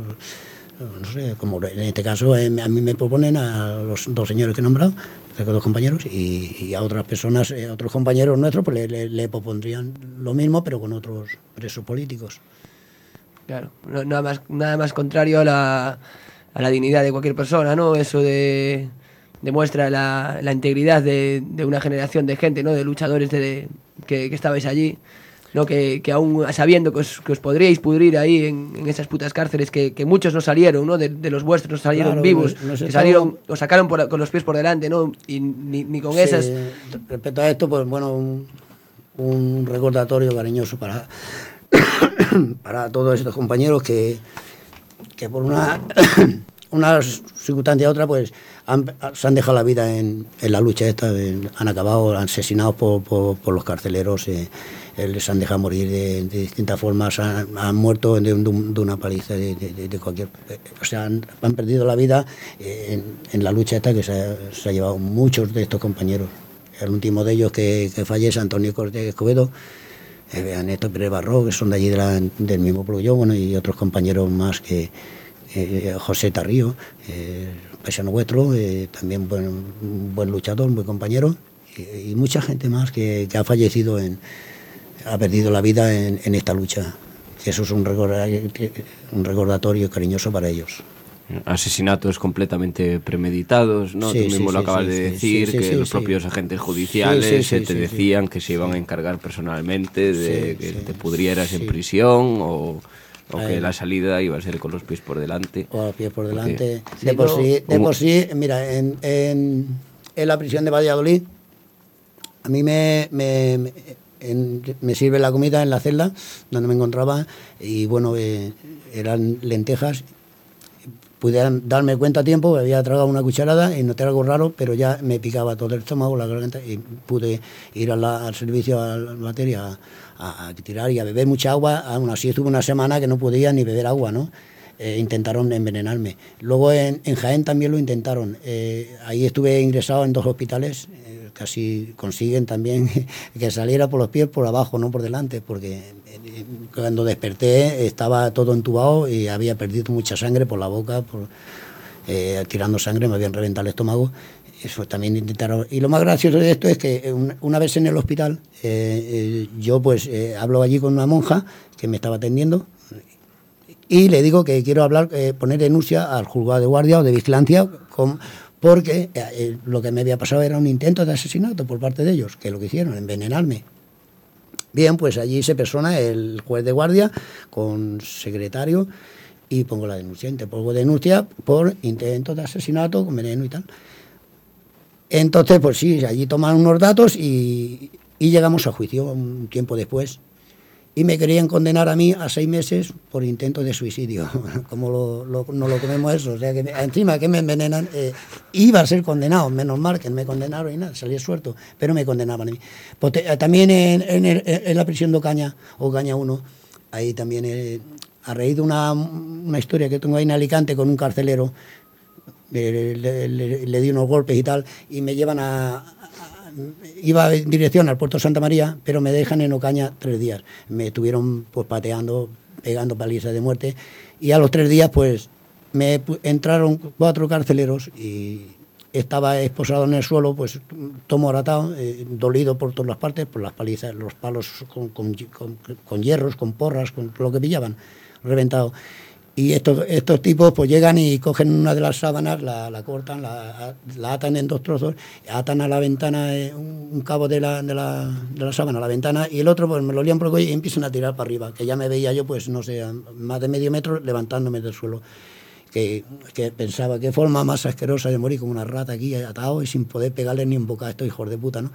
no sé, como en este caso eh, a mí me proponen a los dos señores que he nombrado, los dos compañeros, y, y a otras personas, eh, otros compañeros nuestros, pues le, le, le propondrían lo mismo, pero con otros presos políticos. Claro, no- nada más, nada más contrario a la, a la dignidad de cualquier persona, ¿no? Eso de demuestra la, la integridad de, de una generación de gente, ¿no? De luchadores de, que, que estabais allí, ¿no? Que, que aún sabiendo que os, que os podríais pudrir ahí en, en esas putas cárceles, que, que muchos no salieron, ¿no? De, de los vuestros no salieron Claro, vivos, nos- nos que estaba- salieron, os sacaron por- con los pies por delante, ¿no? Y ni, ni con Sí, esas... respecto a esto, pues bueno, un, un recordatorio cariñoso para, para todos estos compañeros que, que por una, una circunstancia u otra, pues han, se han dejado la vida en, en la lucha esta, de- han acabado asesinados por, por, por los carceleros, eh, eh, les han dejado morir de, de distintas formas, han, han muerto de, de un- de una paliza de, de- de cualquier... eh, o sea, han, han perdido la vida eh, en, en la lucha esta que se ha, se ha llevado muchos de estos compañeros. El último de ellos que, que fallece, Antonio Cortés Escobedo, eh, Néstor Pérez Barro, que son de allí de la- del mismo pueblo yo, bueno, y otros compañeros más que, eh, José Tarrío, eh, paisano vuestro, eh, también buen, un buen luchador, un buen compañero, y, y mucha gente más que, que ha fallecido, en, ha perdido la vida en, en esta lucha. Eso es un recordatorio, un recordatorio cariñoso para ellos. Asesinatos completamente premeditados, ¿no? Sí, Tú mismo sí, lo sí, acabas sí, de sí, decir, sí, sí, que sí, los sí. propios agentes judiciales Sí, sí, se sí, te sí, decían sí. que se iban a encargar personalmente de Sí, que sí. te pudrieras Sí. en prisión o, o que Eh. la salida iba a ser con los pies por delante. O a pie por Porque- delante. Sí, de por no, sí, de un- por sí, mira, en, en, en la prisión de Valladolid, a mí me, me, me, en- me sirve la comida en la celda donde me encontraba, y bueno, eh, eran lentejas. Pude darme cuenta a tiempo, había tragado una cucharada y noté algo raro, pero ya me picaba todo el estómago, la garganta, y pude ir a la- al servicio, a la batería, a, a tirar y a beber mucha agua. Aún así estuve una semana que no podía ni beber agua, ¿no? Eh, intentaron envenenarme. Luego en, en Jaén también lo intentaron. Eh, ahí estuve ingresado en dos hospitales, eh, casi consiguen también que saliera por los pies por abajo, no por delante, porque eh, cuando desperté estaba todo entubado y había perdido mucha sangre por la boca, por, eh, tirando sangre, me habían reventado el estómago. Eso también intentaron. Y lo más gracioso de esto es que un, una vez en el hospital, eh, eh, yo pues eh, hablo allí con una monja que me estaba atendiendo, y le digo que quiero hablar, eh, poner denuncia al juzgado de guardia o de vigilancia, con, porque eh, lo que me había pasado era un intento de asesinato por parte de ellos, que lo que hicieron, envenenarme. Bien, pues allí se persona el juez de guardia con secretario y pongo la denuncia. Pongo denuncia por intento de asesinato con veneno y tal. Entonces, pues sí, allí toman unos datos y, y llegamos a juicio un tiempo después. Y me querían condenar a mí a seis meses por intento de suicidio. Como lo, lo, no lo comemos eso. O sea, que me, encima que me envenenan, eh, iba a ser condenado. Menos mal que me condenaron y nada, salí suelto. Pero me condenaban a mí. Pues te, también en, en, el, en la prisión de Ocaña, Ocaña uno, ahí también, eh, a raíz de una, una historia que tengo ahí en Alicante con un carcelero, le, le, le, le di unos golpes y tal, y me llevan a... Iba en dirección al puerto Santa María, pero me dejan en Ocaña tres días. Me estuvieron pues pateando, pegando palizas de muerte, y a los tres días pues me entraron cuatro carceleros y estaba esposado en el suelo, pues tomoratado, eh, dolido por todas las partes, por las palizas, los palos con, con, con, con hierros, con porras, con lo que pillaban, reventado. Y estos, estos tipos pues llegan y cogen una de las sábanas, la, la cortan, la, la atan en dos trozos, atan a la ventana eh, un, un cabo de la, de, la, de la sábana a la ventana, y el otro pues me lo lían por el cuello y empiezan a tirar para arriba, que ya me veía yo pues no sé, más de medio metro levantándome del suelo. Que, que pensaba, qué forma más asquerosa de morir como una rata aquí atado y sin poder pegarle ni un bocado a estos hijos de puta, ¿no?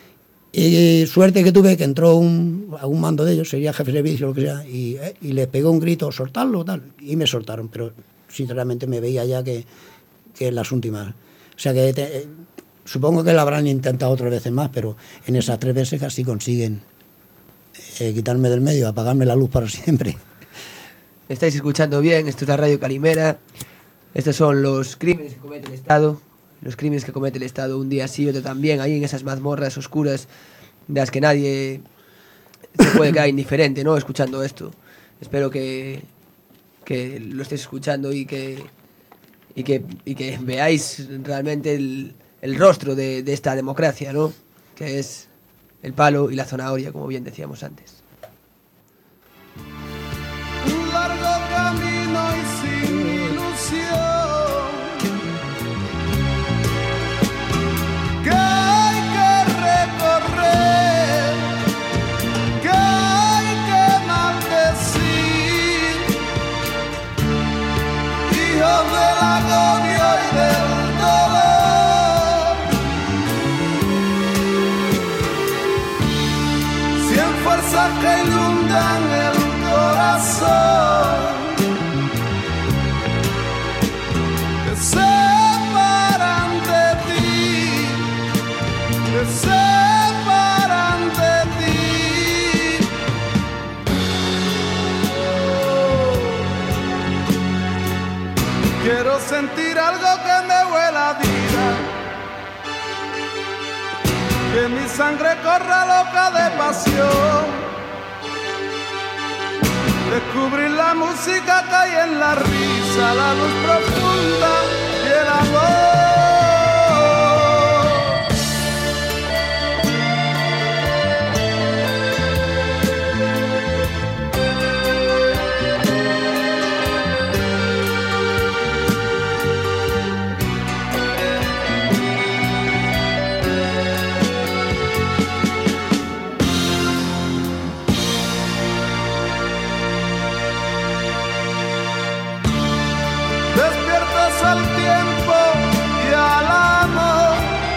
Y suerte que tuve que entró un, a un mando de ellos, sería jefe de servicio o lo que sea, y, eh, y le pegó un grito, soltarlo, tal, y me soltaron, pero sinceramente me veía ya que, que en las últimas. O sea que te, eh, supongo que lo habrán intentado otras veces más, pero en esas tres veces casi consiguen eh, quitarme del medio, apagarme la luz para siempre. Estáis escuchando bien, esto es la Radio Calimera. Estos son los crímenes que comete el Estado. Los crímenes que comete el Estado un día sí, otro también, ahí en esas mazmorras oscuras de las que nadie se puede quedar indiferente, ¿no? Escuchando esto. Espero que, que lo estéis escuchando y que, y que, y que veáis realmente el, el rostro de, de esta democracia, ¿no? Que es el palo y la zanahoria, como bien decíamos antes. Un largo camino y sin ilusión, que hay que recorrer, que hay que maldecir, hijos del agobio y del dolor. Cien fuerzas que inundan el corazón, que separan de ti, que separan de ti. Oh. Quiero sentir algo que me huela vida, que mi sangre corra loca de pasión, descubrir la música que hay en la risa, brisa la luz profunda y el amor. Despiertas al tiempo y al amor.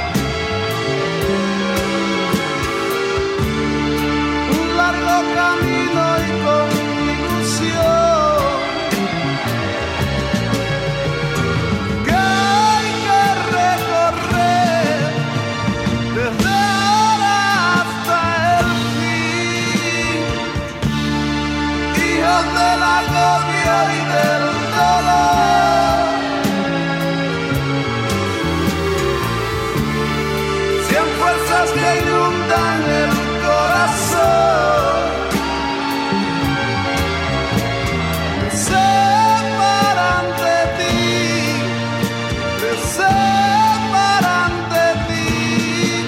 Un largo camino y con ilusión que hay que recorrer desde ahora hasta el fin. Hijos del agobio y del dolor, fuerzas que inundan el corazón, me separan de ti, me separan de ti.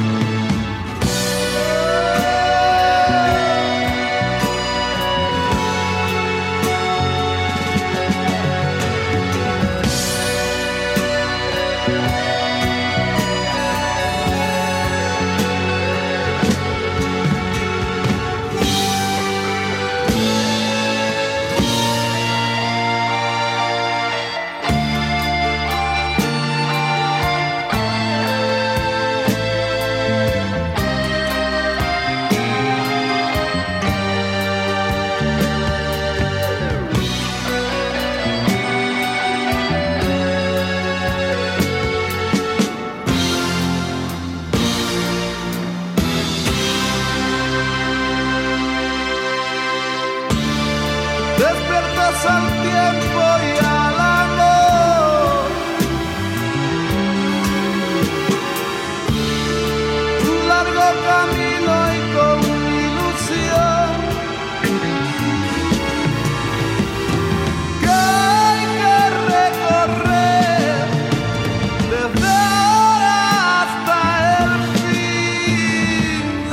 Despiertas al tiempo y al amor. Un largo camino y con ilusión que hay que recorrer desde ahora hasta el fin.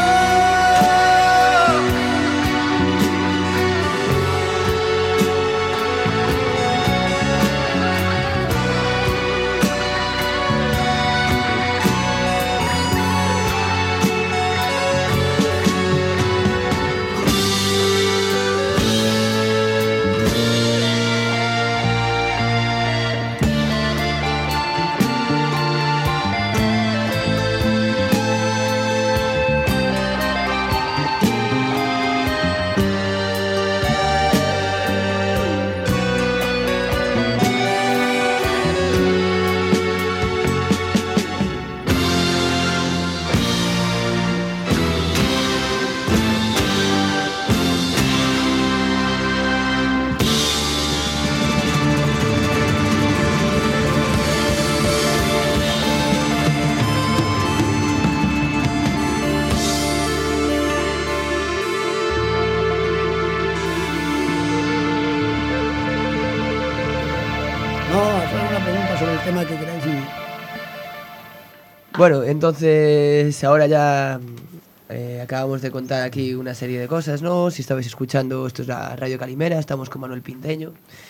No, hacer una pregunta sobre el tema que queráis. y- Bueno, entonces ahora ya eh, acabamos de contar aquí una serie de cosas, ¿no? Si estabais escuchando, esto es la Radio Calimera, estamos con Manuel Pinteño.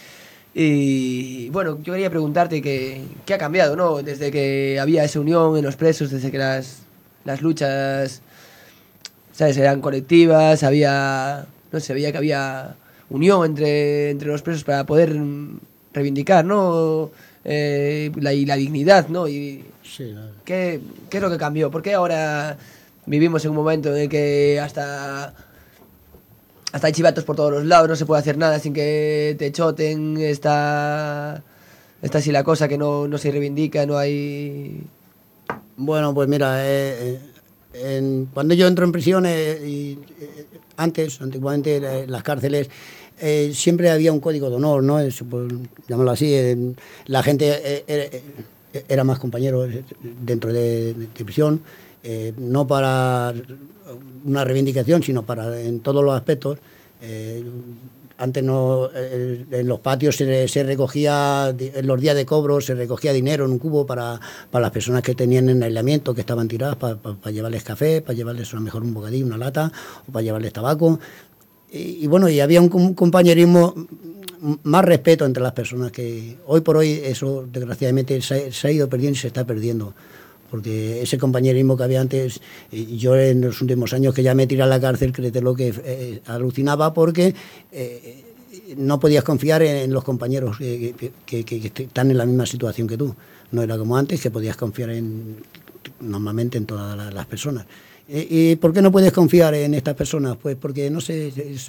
Y bueno, yo quería preguntarte que, qué ha cambiado, ¿no? Desde que había esa unión en los presos, desde que las, las luchas, ¿sabes? Eran colectivas, había, no sé, veía que había unión entre, entre los presos para poder mm, reivindicar, ¿no? Eh, la, y la dignidad, ¿no? Y, Sí, la- ¿Qué, ¿Qué es lo que cambió? ¿Por qué ahora vivimos en un momento en el que hasta, hasta hay chivatos por todos los lados, no se puede hacer nada sin que te choten, está, está así la cosa que no, no se reivindica, no hay... Bueno, pues mira, eh, eh, en- cuando yo entro en prisión, eh, y, eh, antes, antiguamente, eh, las cárceles, eh, siempre había un código de honor, ¿no? Es, pues, llamarlo así, eh, la gente eh, era, eh, era más compañeros dentro de, de prisión, eh, no para una reivindicación, sino para en todos los aspectos. Eh, antes no, eh, en los patios se, se recogía, en los días de cobro se recogía dinero en un cubo para, para las personas que tenían en aislamiento, que estaban tiradas, para, para, para llevarles café, para llevarles a lo mejor un bocadillo, una lata, o para llevarles tabaco. Y, y bueno, y había un, un compañerismo, más respeto entre las personas, que hoy por hoy eso desgraciadamente se, se ha ido perdiendo y se está perdiendo. Porque ese compañerismo que había antes, yo en los últimos años que ya me tiré a la cárcel, créetelo que eh, alucinaba, porque eh, no podías confiar en, en los compañeros que, que, que, que están en la misma situación que tú. No era como antes, que podías confiar en, normalmente en todas las, las personas. ¿Y, y por qué no puedes confiar en estas personas? Pues porque, no sé,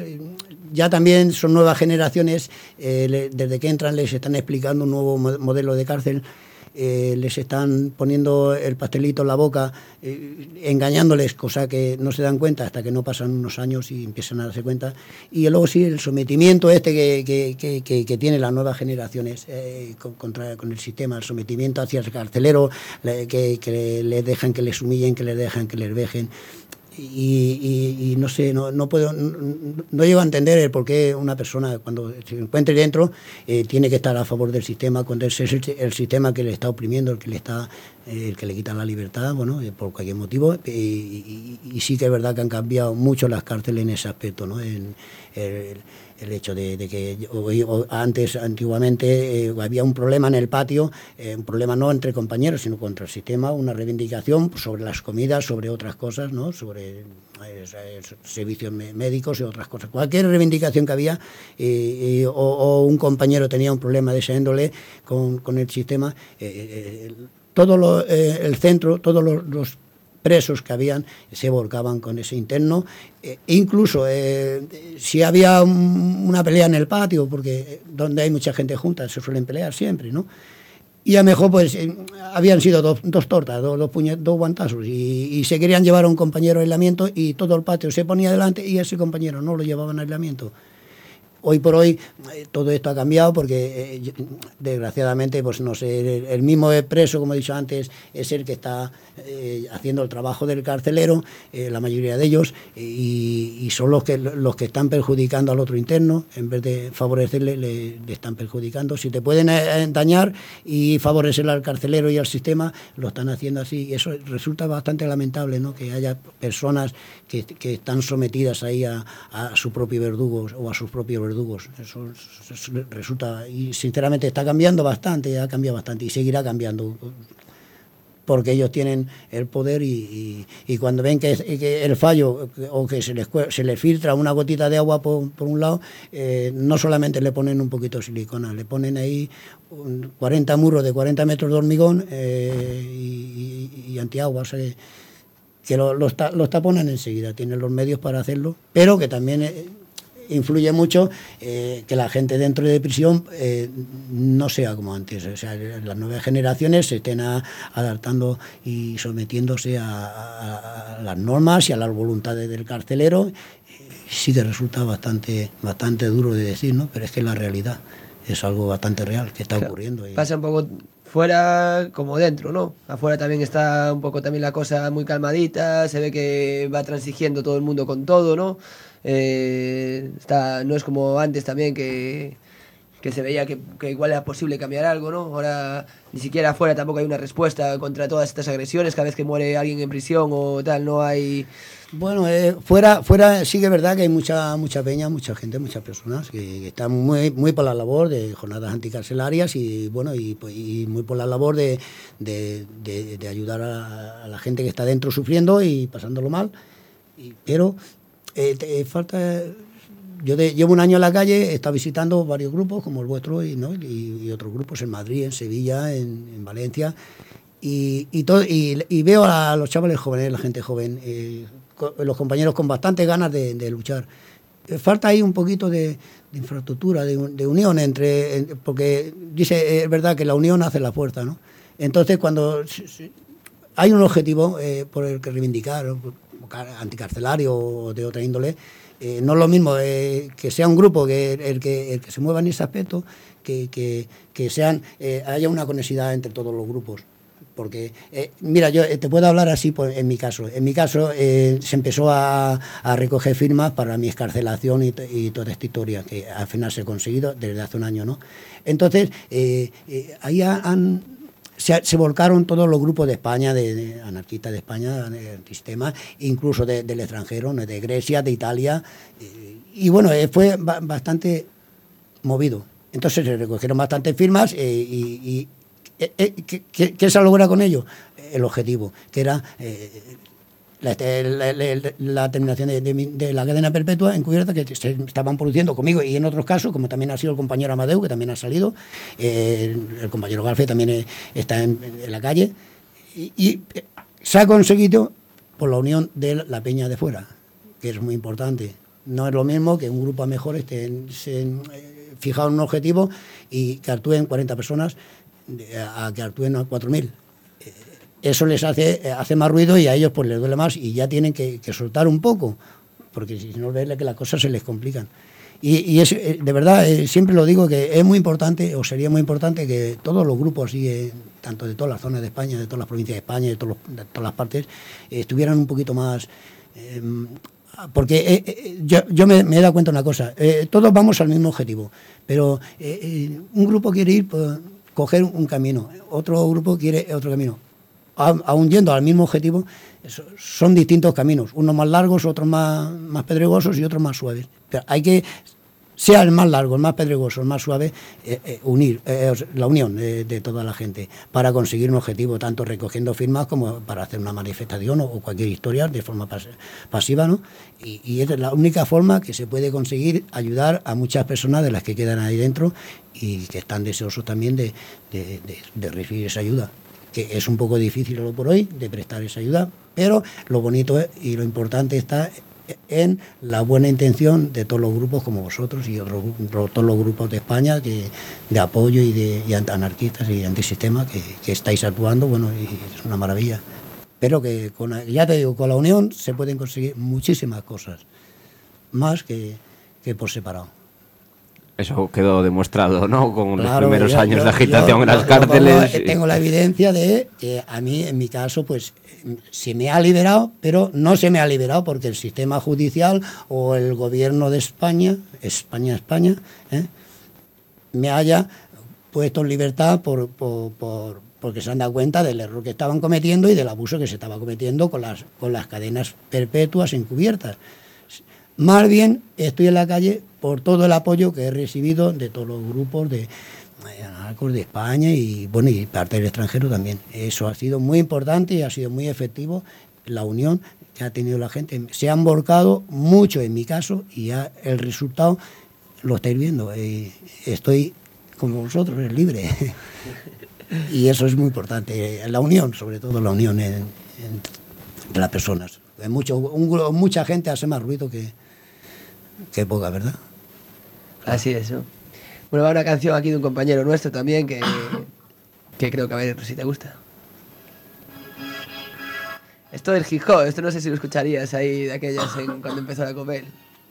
ya también son nuevas generaciones, eh, le, desde que entran les están explicando un nuevo modelo de cárcel. Eh, les están poniendo el pastelito en la boca, eh, engañándoles, cosa que no se dan cuenta hasta que no pasan unos años y empiezan a darse cuenta. Y luego sí, el sometimiento este que, que, que, que, que tienen las nuevas generaciones eh, con, contra, con el sistema, el sometimiento hacia el carcelero, le, que, que les dejan que les humillen, que les dejan que les vejen. Y, y, y no sé, no, no puedo, no, no llego a entender el por qué una persona cuando se encuentre dentro eh, tiene que estar a favor del sistema, cuando es el, el sistema que le está oprimiendo, el que le está, eh, el que le quita la libertad, bueno, eh, por cualquier motivo. Y, y, y sí que es verdad que han cambiado mucho las cárceles en ese aspecto, ¿no? En, el, el hecho de, de que o, o antes, antiguamente, eh, había un problema en el patio, eh, un problema no entre compañeros, sino contra el sistema, una reivindicación sobre las comidas, sobre otras cosas, ¿no? Sobre eh, servicios médicos y otras cosas. Cualquier reivindicación que había, eh, eh, o, o un compañero tenía un problema de esa índole con, con el sistema, eh, eh, todo lo, eh, el centro, todos los, los presos que habían se volcaban con ese interno, eh, incluso eh, si había un, una pelea en el patio, porque donde hay mucha gente junta se suelen pelear siempre, ¿no? Y a lo mejor pues eh, habían sido dos, dos tortas, dos, dos, puñet, dos guantazos, y, y se querían llevar a un compañero a aislamiento y todo el patio se ponía delante y ese compañero no lo llevaban a aislamiento. Hoy por hoy eh, todo esto ha cambiado porque eh, desgraciadamente, pues no sé, el, el mismo preso, como he dicho antes, es el que está eh, haciendo el trabajo del carcelero, eh, la mayoría de ellos, eh, y, y son los que los que están perjudicando al otro interno, en vez de favorecerle, le, le están perjudicando. Si te pueden eh, dañar y favorecer al carcelero y al sistema, lo están haciendo así, y eso resulta bastante lamentable, ¿no? Que haya personas que, que están sometidas ahí a, a su propio verdugo o a sus propios verdugos. Eso, eso resulta, y sinceramente está cambiando bastante, ha cambiado bastante y seguirá cambiando, porque ellos tienen el poder y, y, y cuando ven que, que el fallo o que se les, se les filtra una gotita de agua por, por un lado, eh, no solamente le ponen un poquito de silicona, le ponen ahí un cuarenta muros de cuarenta metros de hormigón eh, y, y, y antiagua, o sea, que los lo, lo taponan enseguida, tienen los medios para hacerlo, pero que también eh, influye mucho eh, que la gente dentro de prisión eh, no sea como antes, o sea, las nuevas generaciones se estén a, adaptando y sometiéndose a, a, a las normas y a las voluntades del carcelero. Sí que resulta bastante, bastante duro de decir, ¿no? Pero es que la realidad es algo bastante real que está ocurriendo. Y... Pasa un poco fuera como dentro, ¿no? Afuera también está un poco también la cosa muy calmadita, se ve que va transigiendo todo el mundo con todo, ¿no? Eh, está, no es como antes también que, que se veía que, que igual era posible cambiar algo, ¿no? Ahora ni siquiera afuera tampoco hay una respuesta contra todas estas agresiones, cada vez que muere alguien en prisión o tal, no hay... Bueno, eh, fuera fuera sí que es verdad que hay mucha mucha peña, mucha gente, muchas personas que, que están muy muy por la labor de jornadas anticarcelarias y bueno y, y muy por la labor de, de, de, de ayudar a, a la gente que está dentro sufriendo y pasándolo mal, y, pero eh, te, falta... Yo de, llevo un año en la calle, he estado visitando varios grupos como el vuestro y, ¿no? y, y otros grupos en Madrid, en Sevilla, en, en Valencia, y, y, todo, y, y veo a los chavales jóvenes, la gente joven, eh, los compañeros con bastantes ganas de, de luchar. Falta ahí un poquito de, de infraestructura, de, de unión entre, porque dice, es verdad que la unión hace la fuerza, ¿no? Entonces cuando hay un objetivo eh, por el que reivindicar, anticarcelario o de otra índole, eh, no es lo mismo eh, que sea un grupo que el que, el que se mueva en ese aspecto, que, que, que sean, eh, haya una conexidad entre todos los grupos. porque, eh, mira, yo te puedo hablar así por, en mi caso. En mi caso eh, se empezó a, a recoger firmas para mi excarcelación y, y toda esta historia, que al final se ha conseguido desde hace un año, ¿no? Entonces, eh, eh, ahí han, se, se volcaron todos los grupos de España, de, de anarquistas de España, del sistema, incluso de, del extranjero, ¿no? De Grecia, de Italia, eh, y bueno, eh, fue ba- bastante movido. Entonces se recogieron bastantes firmas eh, y... y Eh, eh, ¿qué, qué, ¿Qué se logra con ello? El objetivo, que era eh, la, la, la, la terminación de, de, de la cadena perpetua encubierta que se estaban produciendo conmigo y en otros casos, como también ha sido el compañero Amadeu, que también ha salido, eh, el, el compañero Galfe también eh, está en, en la calle, y, y se ha conseguido por la unión de la peña de fuera, que es muy importante. No es lo mismo que un grupo a mejor esté se, eh, fijado en un objetivo y que actúen cuarenta personas a que actúen a cuatro mil. Eso les hace, hace más ruido y a ellos pues les duele más y ya tienen que, que soltar un poco, porque si no ven que las cosas se les complican. Y, y es, de verdad, eh, siempre lo digo, que es muy importante, o sería muy importante, que todos los grupos, y, eh, tanto de todas las zonas de España, de todas las provincias de España, de, todos los, de todas las partes, eh, estuvieran un poquito más... Eh, porque eh, eh, yo, yo me, me he dado cuenta de una cosa, eh, todos vamos al mismo objetivo, pero eh, eh, un grupo quiere ir... Pues, coger un camino, otro grupo quiere otro camino. Aún yendo al mismo objetivo, son distintos caminos, unos más largos, otros más, más pedregosos y otros más suaves. Pero hay que, sea el más largo, el más pedregoso, el más suave, eh, eh, unir, eh, la unión de, de toda la gente para conseguir un objetivo, tanto recogiendo firmas como para hacer una manifestación o, o cualquier historia de forma pas, pasiva, ¿no? Y, y es la única forma que se puede conseguir ayudar a muchas personas de las que quedan ahí dentro y que están deseosos también de, de, de, de recibir esa ayuda, que es un poco difícil hoy por hoy de prestar esa ayuda, pero lo bonito es, y lo importante está en la buena intención de todos los grupos como vosotros y otros, todos los grupos de España que, de apoyo y de y anarquistas y antisistema que, que estáis actuando, bueno, y es una maravilla. Pero que, con, ya te digo, con la unión se pueden conseguir muchísimas cosas, más que, que por separado. Eso quedó demostrado, ¿no? Con Claro, los primeros yo, años yo, de agitación yo, en las yo, cárceles. Yo tengo la evidencia de que a mí, en mi caso, pues se me ha liberado, pero no se me ha liberado porque el sistema judicial o el gobierno de España, España, España, ¿eh? me haya puesto en libertad por, por, por, porque se han dado cuenta del error que estaban cometiendo y del abuso que se estaba cometiendo con las, con las cadenas perpetuas encubiertas. Más bien estoy en la calle por todo el apoyo que he recibido de todos los grupos de anarcos de España y bueno y parte del extranjero también. Eso ha sido muy importante y ha sido muy efectivo la unión que ha tenido la gente. Se han volcado mucho en mi caso y ya el resultado lo estáis viendo. Eh, estoy como vosotros, es libre. Y eso es muy importante. La unión, sobre todo la unión en, en las personas. Hay mucho, un, mucha gente hace más ruido que, que poca, ¿verdad? Así es, ¿no? Bueno, va una canción aquí de un compañero nuestro también que, que creo que a ver si te gusta. Esto del hip hop, esto no sé si lo escucharías ahí de aquellas en, cuando empezó la Copel.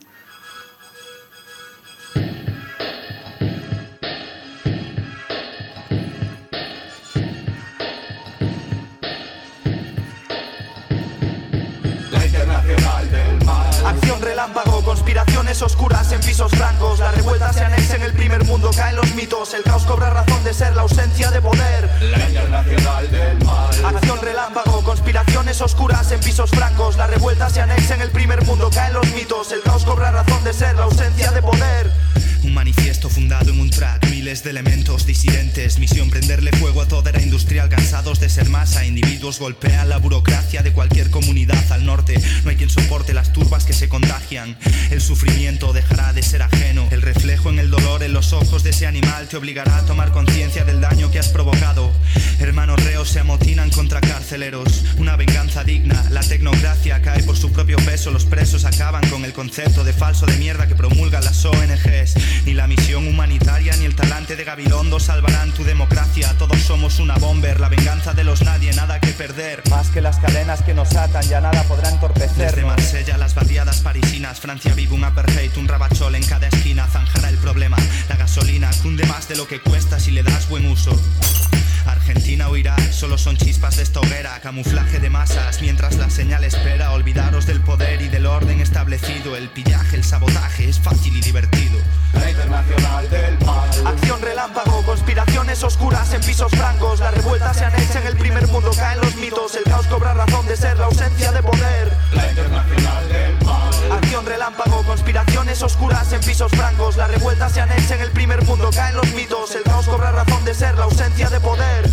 Acción relámpago, conspiraciones oscuras en pisos francos. La revuelta se anexa en el primer mundo, caen los mitos. El caos cobra razón de ser, la ausencia de poder. La internacional del mal. Acción relámpago, conspiraciones oscuras en pisos francos. La revuelta se anexa en el primer mundo, caen los mitos. El caos cobra razón de ser, la ausencia de poder. Un manifiesto fundado en un track, miles de elementos disidentes. Misión prenderle fuego a toda era industrial, cansados de ser masa. Individuos golpean la burocracia de cualquier comunidad al norte. No hay quien soporte las turbas que se contagian. El sufrimiento dejará de ser ajeno. El reflejo en el dolor en los ojos de ese animal te obligará a tomar conciencia del daño que has provocado. Hermanos reos se amotinan contra carceleros. Una venganza digna, la tecnocracia cae por su propio peso. Los presos acaban con el concepto de falso de mierda que promulgan las O N Ges. Ni la misión humanitaria ni el talante de Gabilondo salvarán tu democracia. Todos somos una bomber, la venganza de los nadie, nada que perder. Más que las cadenas que nos atan, ya nada podrá entorpecernos. Desde Marsella, las barriadas parisinas, Francia vive un apartheid, un rabachol en cada esquina. Zanjará el problema, la gasolina cunde más de lo que cuesta si le das buen uso. Argentina o Irak solo son chispas de esta hoguera, camuflaje de masas mientras la señal espera. Olvidaros del poder y del orden establecido. El pillaje, el sabotaje es fácil y divertido. La internacional del mal. Acción relámpago, conspiraciones oscuras en pisos francos. La revuelta se anexa en el primer mundo, caen los mitos. El caos cobra razón de ser, la ausencia de poder. La internacional del mal. Acción relámpago, conspiraciones oscuras en pisos francos. La revuelta se anexa en el primer mundo, caen los mitos. El caos cobra razón de ser, la ausencia de poder.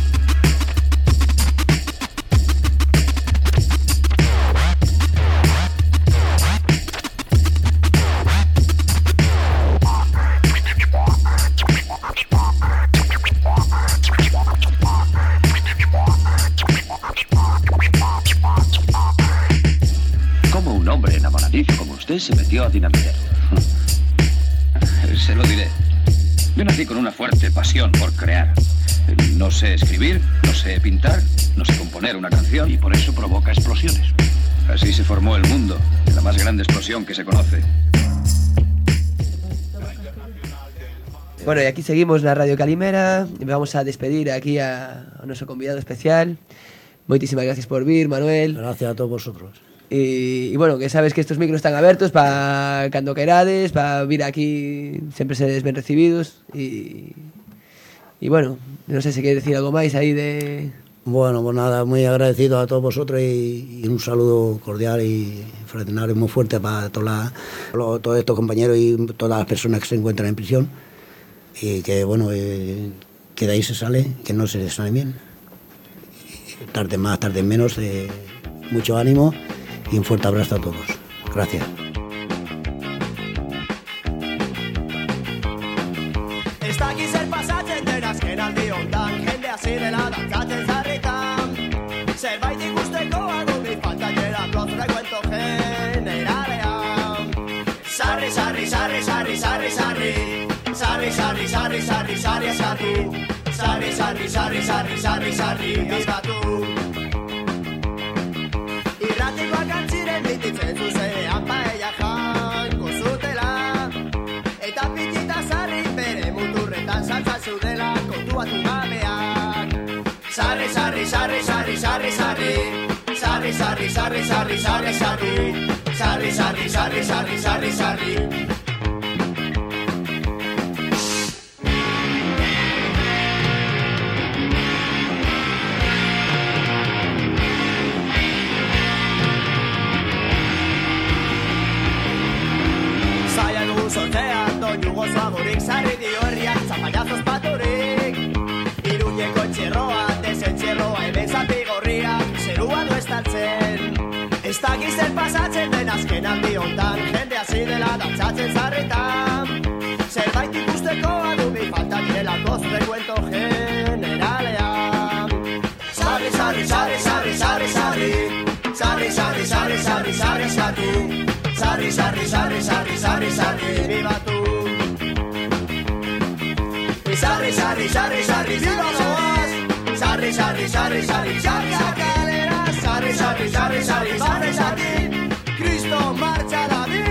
¿Cómo un hombre enamoradizo como usted se metió a dinamita? Se lo diré. Yo nací con una fuerte pasión por crear. No sé escribir, no sé pintar, no sé componer una canción y por eso provoca explosiones. Así se formó el mundo, la más grande explosión que se conoce. Bueno, y aquí seguimos na Radio Calimera e vamos a despedir aquí a, a noso convidado especial. Moitísimas gracias por vir, Manuel. Gracias a todos vosotros. Y, y bueno, que sabes que estos micros están abiertos para cando querades, para vir aquí, sempre sedes ben recibidos. Y, y bueno, non sei se queres decir algo máis aí de... Bueno, pues nada, muy agradecido a todos vosotros y, y un saludo cordial y fraternal muy fuerte para toda la, todos estos compañeros y todas las personas que se encuentran en prisión. Y que bueno, eh, que de ahí se sale, que no se sale bien. Tarde más, tarde menos, eh, mucho ánimo y un fuerte abrazo a todos. Gracias. Está aquí ser passatge de nasqueran diontan, jende hasi dela dantzatzen zarritan. Zerbait ikustekoa dugu falta jera bloz recuento generalean. Sarri, sarri, sarri, sarri, sarri, sarri. Sarri, sarri, sarri, sarri, sarri, eskatu. Sarri, sarri, sarri, sarri, sarri, sarri, eskatu. Irratikoak antziren bititzen zuzenean paella jango zutela. Eta pitita sarri bere muturretan saltza zudela kontuatu gabeak. Sarri, sarri, sarri, sarri, sarri, sarri. Sarri, sarri, sarri, sarri, sarri, sarri. Sarri, sarri, sarri, sarri, sarri, sarri. Sortean doinu gozoa burik sarri dio herriak zapallazos paturik. Iruñeko entxerroa, desentxerroa, hemen zapigorriak zerua du estaltzen. Ez dakiz zer pasatzen den azken aldi hontan, jende hasi dela dantzatzen zarritan. Zerbait ikustekoa du bi falta direlako zure kuento generalean. Sarri, sarri, sarri, sarri, sarri, sarri. Sarri, sarri, sarri, sarri, sarri, sarri. Sarri, sarri, sarri, sarri, sarri, sarri, viva tú. Sarri, sarri, sarri, sarri, viva vos. Sarri, sarri, sarri, sarri, sarri, Calera. Sarri, sarri, sarri, sarri, sarri, sarri. Cristo marcha David.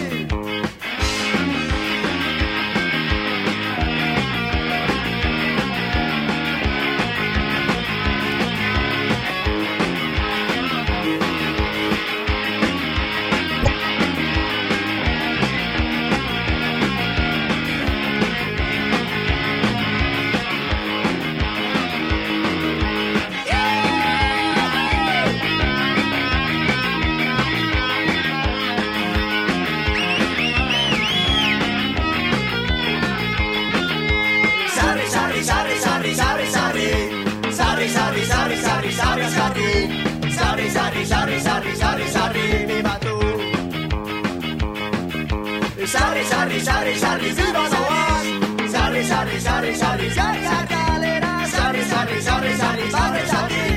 Sarri, sarri, sarri, sarri, sarri, sarri, viva tú. Sarri, sarri, sarri, sarri, viva vos. Sarri, sarri, sarri, sarri, sarri, Calera. Sarri, sarri, sarri, sarri, sarri, sarri.